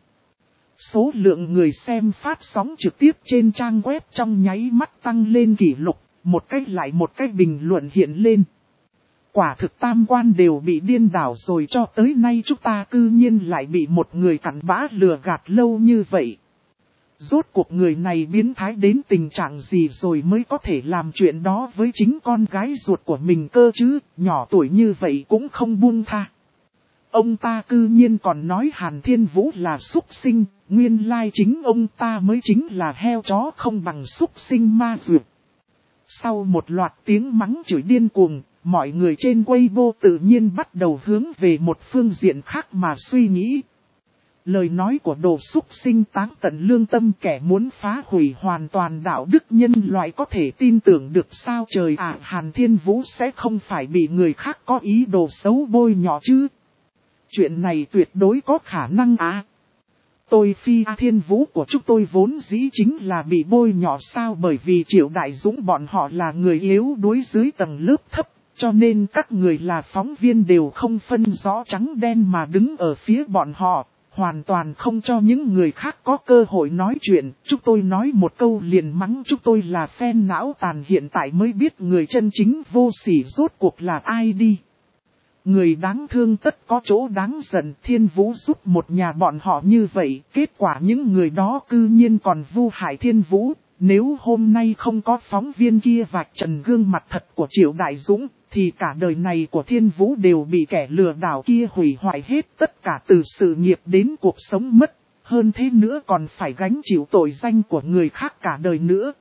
Số lượng người xem phát sóng trực tiếp trên trang web trong nháy mắt tăng lên kỷ lục, một cách lại một cách bình luận hiện lên. Quả thực tam quan đều bị điên đảo rồi, cho tới nay chúng ta cư nhiên lại bị một người cặn bã lừa gạt lâu như vậy. Rốt cuộc người này biến thái đến tình trạng gì rồi mới có thể làm chuyện đó với chính con gái ruột của mình cơ chứ, nhỏ tuổi như vậy cũng không buông tha. Ông ta cư nhiên còn nói Hàn Thiên Vũ là súc sinh, nguyên lai chính ông ta mới chính là heo chó không bằng súc sinh ma dược. Sau một loạt tiếng mắng chửi điên cuồng, mọi người trên Weibo tự nhiên bắt đầu hướng về một phương diện khác mà suy nghĩ. Lời nói của đồ súc sinh táng tận lương tâm, kẻ muốn phá hủy hoàn toàn đạo đức nhân loại có thể tin tưởng được sao trời ạ? Hàn Thiên Vũ sẽ không phải bị người khác có ý đồ xấu bôi nhọ chứ? Chuyện này tuyệt đối có khả năng á. Tôi Phi Thiên Vũ của chúng tôi vốn dĩ chính là bị bôi nhọ sao, bởi vì Triệu Đại Dũng bọn họ là người yếu đuối dưới tầng lớp thấp. Cho nên các người là phóng viên đều không phân rõ trắng đen mà đứng ở phía bọn họ, hoàn toàn không cho những người khác có cơ hội nói chuyện. Chúng tôi nói một câu liền mắng chúng tôi là phen não tàn, hiện tại mới biết người chân chính vô sỉ rốt cuộc là ai đi. Người đáng thương tất có chỗ đáng giận, Thiên Vũ giúp một nhà bọn họ như vậy, kết quả những người đó cư nhiên còn vu hại Thiên Vũ. Nếu hôm nay không có phóng viên kia vạch trần gương mặt thật của Triệu Đại Dũng, thì cả đời này của Thiên Vũ đều bị kẻ lừa đảo kia hủy hoại hết, tất cả từ sự nghiệp đến cuộc sống mất. Hơn thế nữa còn phải gánh chịu tội danh của người khác cả đời nữa.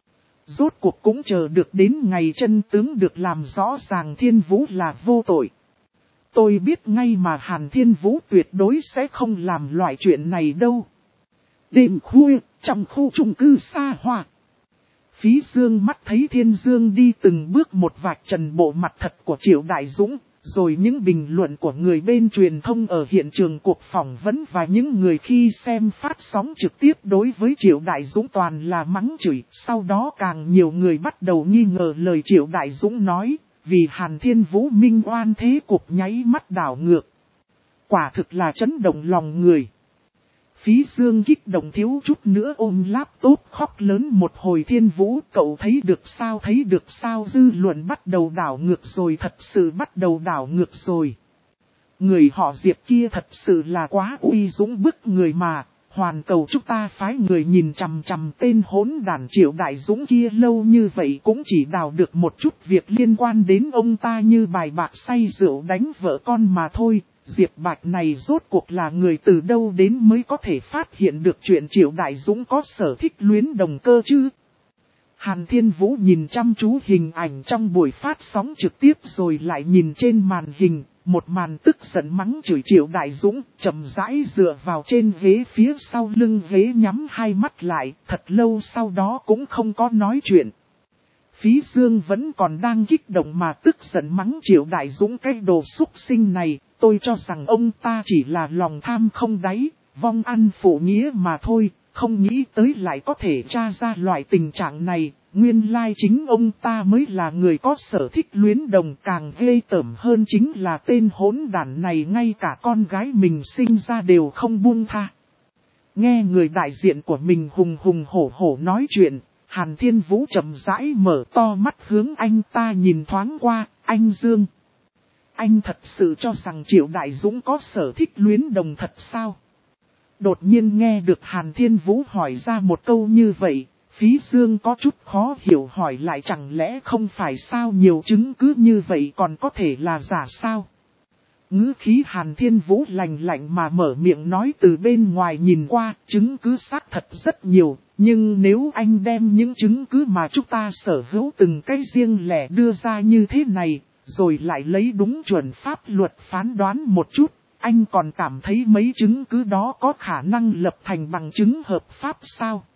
Rốt cuộc cũng chờ được đến ngày chân tướng được làm rõ ràng Thiên Vũ là vô tội. Tôi biết ngay mà Hàn Thiên Vũ tuyệt đối sẽ không làm loại chuyện này đâu. Đêm khuya, trong khu chung cư xa hoa. Phí Dương mắt thấy Thiên Dương đi từng bước một vạch trần bộ mặt thật của Triệu Đại Dũng, rồi những bình luận của người bên truyền thông ở hiện trường cuộc phỏng vấn và những người khi xem phát sóng trực tiếp đối với Triệu Đại Dũng toàn là mắng chửi. Sau đó càng nhiều người bắt đầu nghi ngờ lời Triệu Đại Dũng nói, vì Hàn Thiên Vũ minh oan thế cục nháy mắt đảo ngược. Quả thực là chấn động lòng người. Phí Dương kích động thiếu chút nữa ôm laptop khóc lớn một hồi. Thiên Vũ, cậu thấy được sao dư luận bắt đầu đảo ngược rồi, thật sự bắt đầu đảo ngược rồi. Người họ Diệp kia thật sự là quá uy dũng bức người mà, hoàn cầu chúng ta phái người nhìn chằm chằm tên hỗn đản Triệu Đại Dũng kia lâu như vậy cũng chỉ đào được một chút việc liên quan đến ông ta như bài bạc say rượu đánh vợ con mà thôi. Diệp Bạch này rốt cuộc là người từ đâu đến mới có thể phát hiện được chuyện Triệu Đại Dũng có sở thích luyến đồng cơ chứ? Hàn Thiên Vũ nhìn chăm chú hình ảnh trong buổi phát sóng trực tiếp rồi lại nhìn trên màn hình, một màn tức giận mắng chửi Triệu Đại Dũng, chậm rãi dựa vào trên ghế phía sau lưng ghế nhắm hai mắt lại, thật lâu sau đó cũng không có nói chuyện. Phí Dương vẫn còn đang kích động mà tức giận mắng Triệu Đại Dũng cái đồ xúc sinh này, tôi cho rằng ông ta chỉ là lòng tham không đáy, vong ăn phụ nghĩa mà thôi, không nghĩ tới lại có thể tra ra loại tình trạng này, nguyên lai chính ông ta mới là người có sở thích luyến đồng. Càng ghê tởm hơn chính là tên hỗn đản này ngay cả con gái mình sinh ra đều không buông tha. Nghe người đại diện của mình hùng hùng hổ hổ nói chuyện, Hàn Thiên Vũ chậm rãi mở to mắt hướng anh ta nhìn thoáng qua. Anh Dương, anh thật sự cho rằng Triệu Đại Dũng có sở thích luyến đồng thật sao? Đột nhiên nghe được Hàn Thiên Vũ hỏi ra một câu như vậy, Phí Dương có chút khó hiểu hỏi lại, chẳng lẽ không phải sao nhiều chứng cứ như vậy còn có thể là giả sao? Ngữ khí Hàn Thiên Vũ lạnh lạnh mà mở miệng nói, từ bên ngoài nhìn qua, chứng cứ xác thật rất nhiều, nhưng nếu anh đem những chứng cứ mà chúng ta sở hữu từng cái riêng lẻ đưa ra như thế này, rồi lại lấy đúng chuẩn pháp luật phán đoán một chút, anh còn cảm thấy mấy chứng cứ đó có khả năng lập thành bằng chứng hợp pháp sao?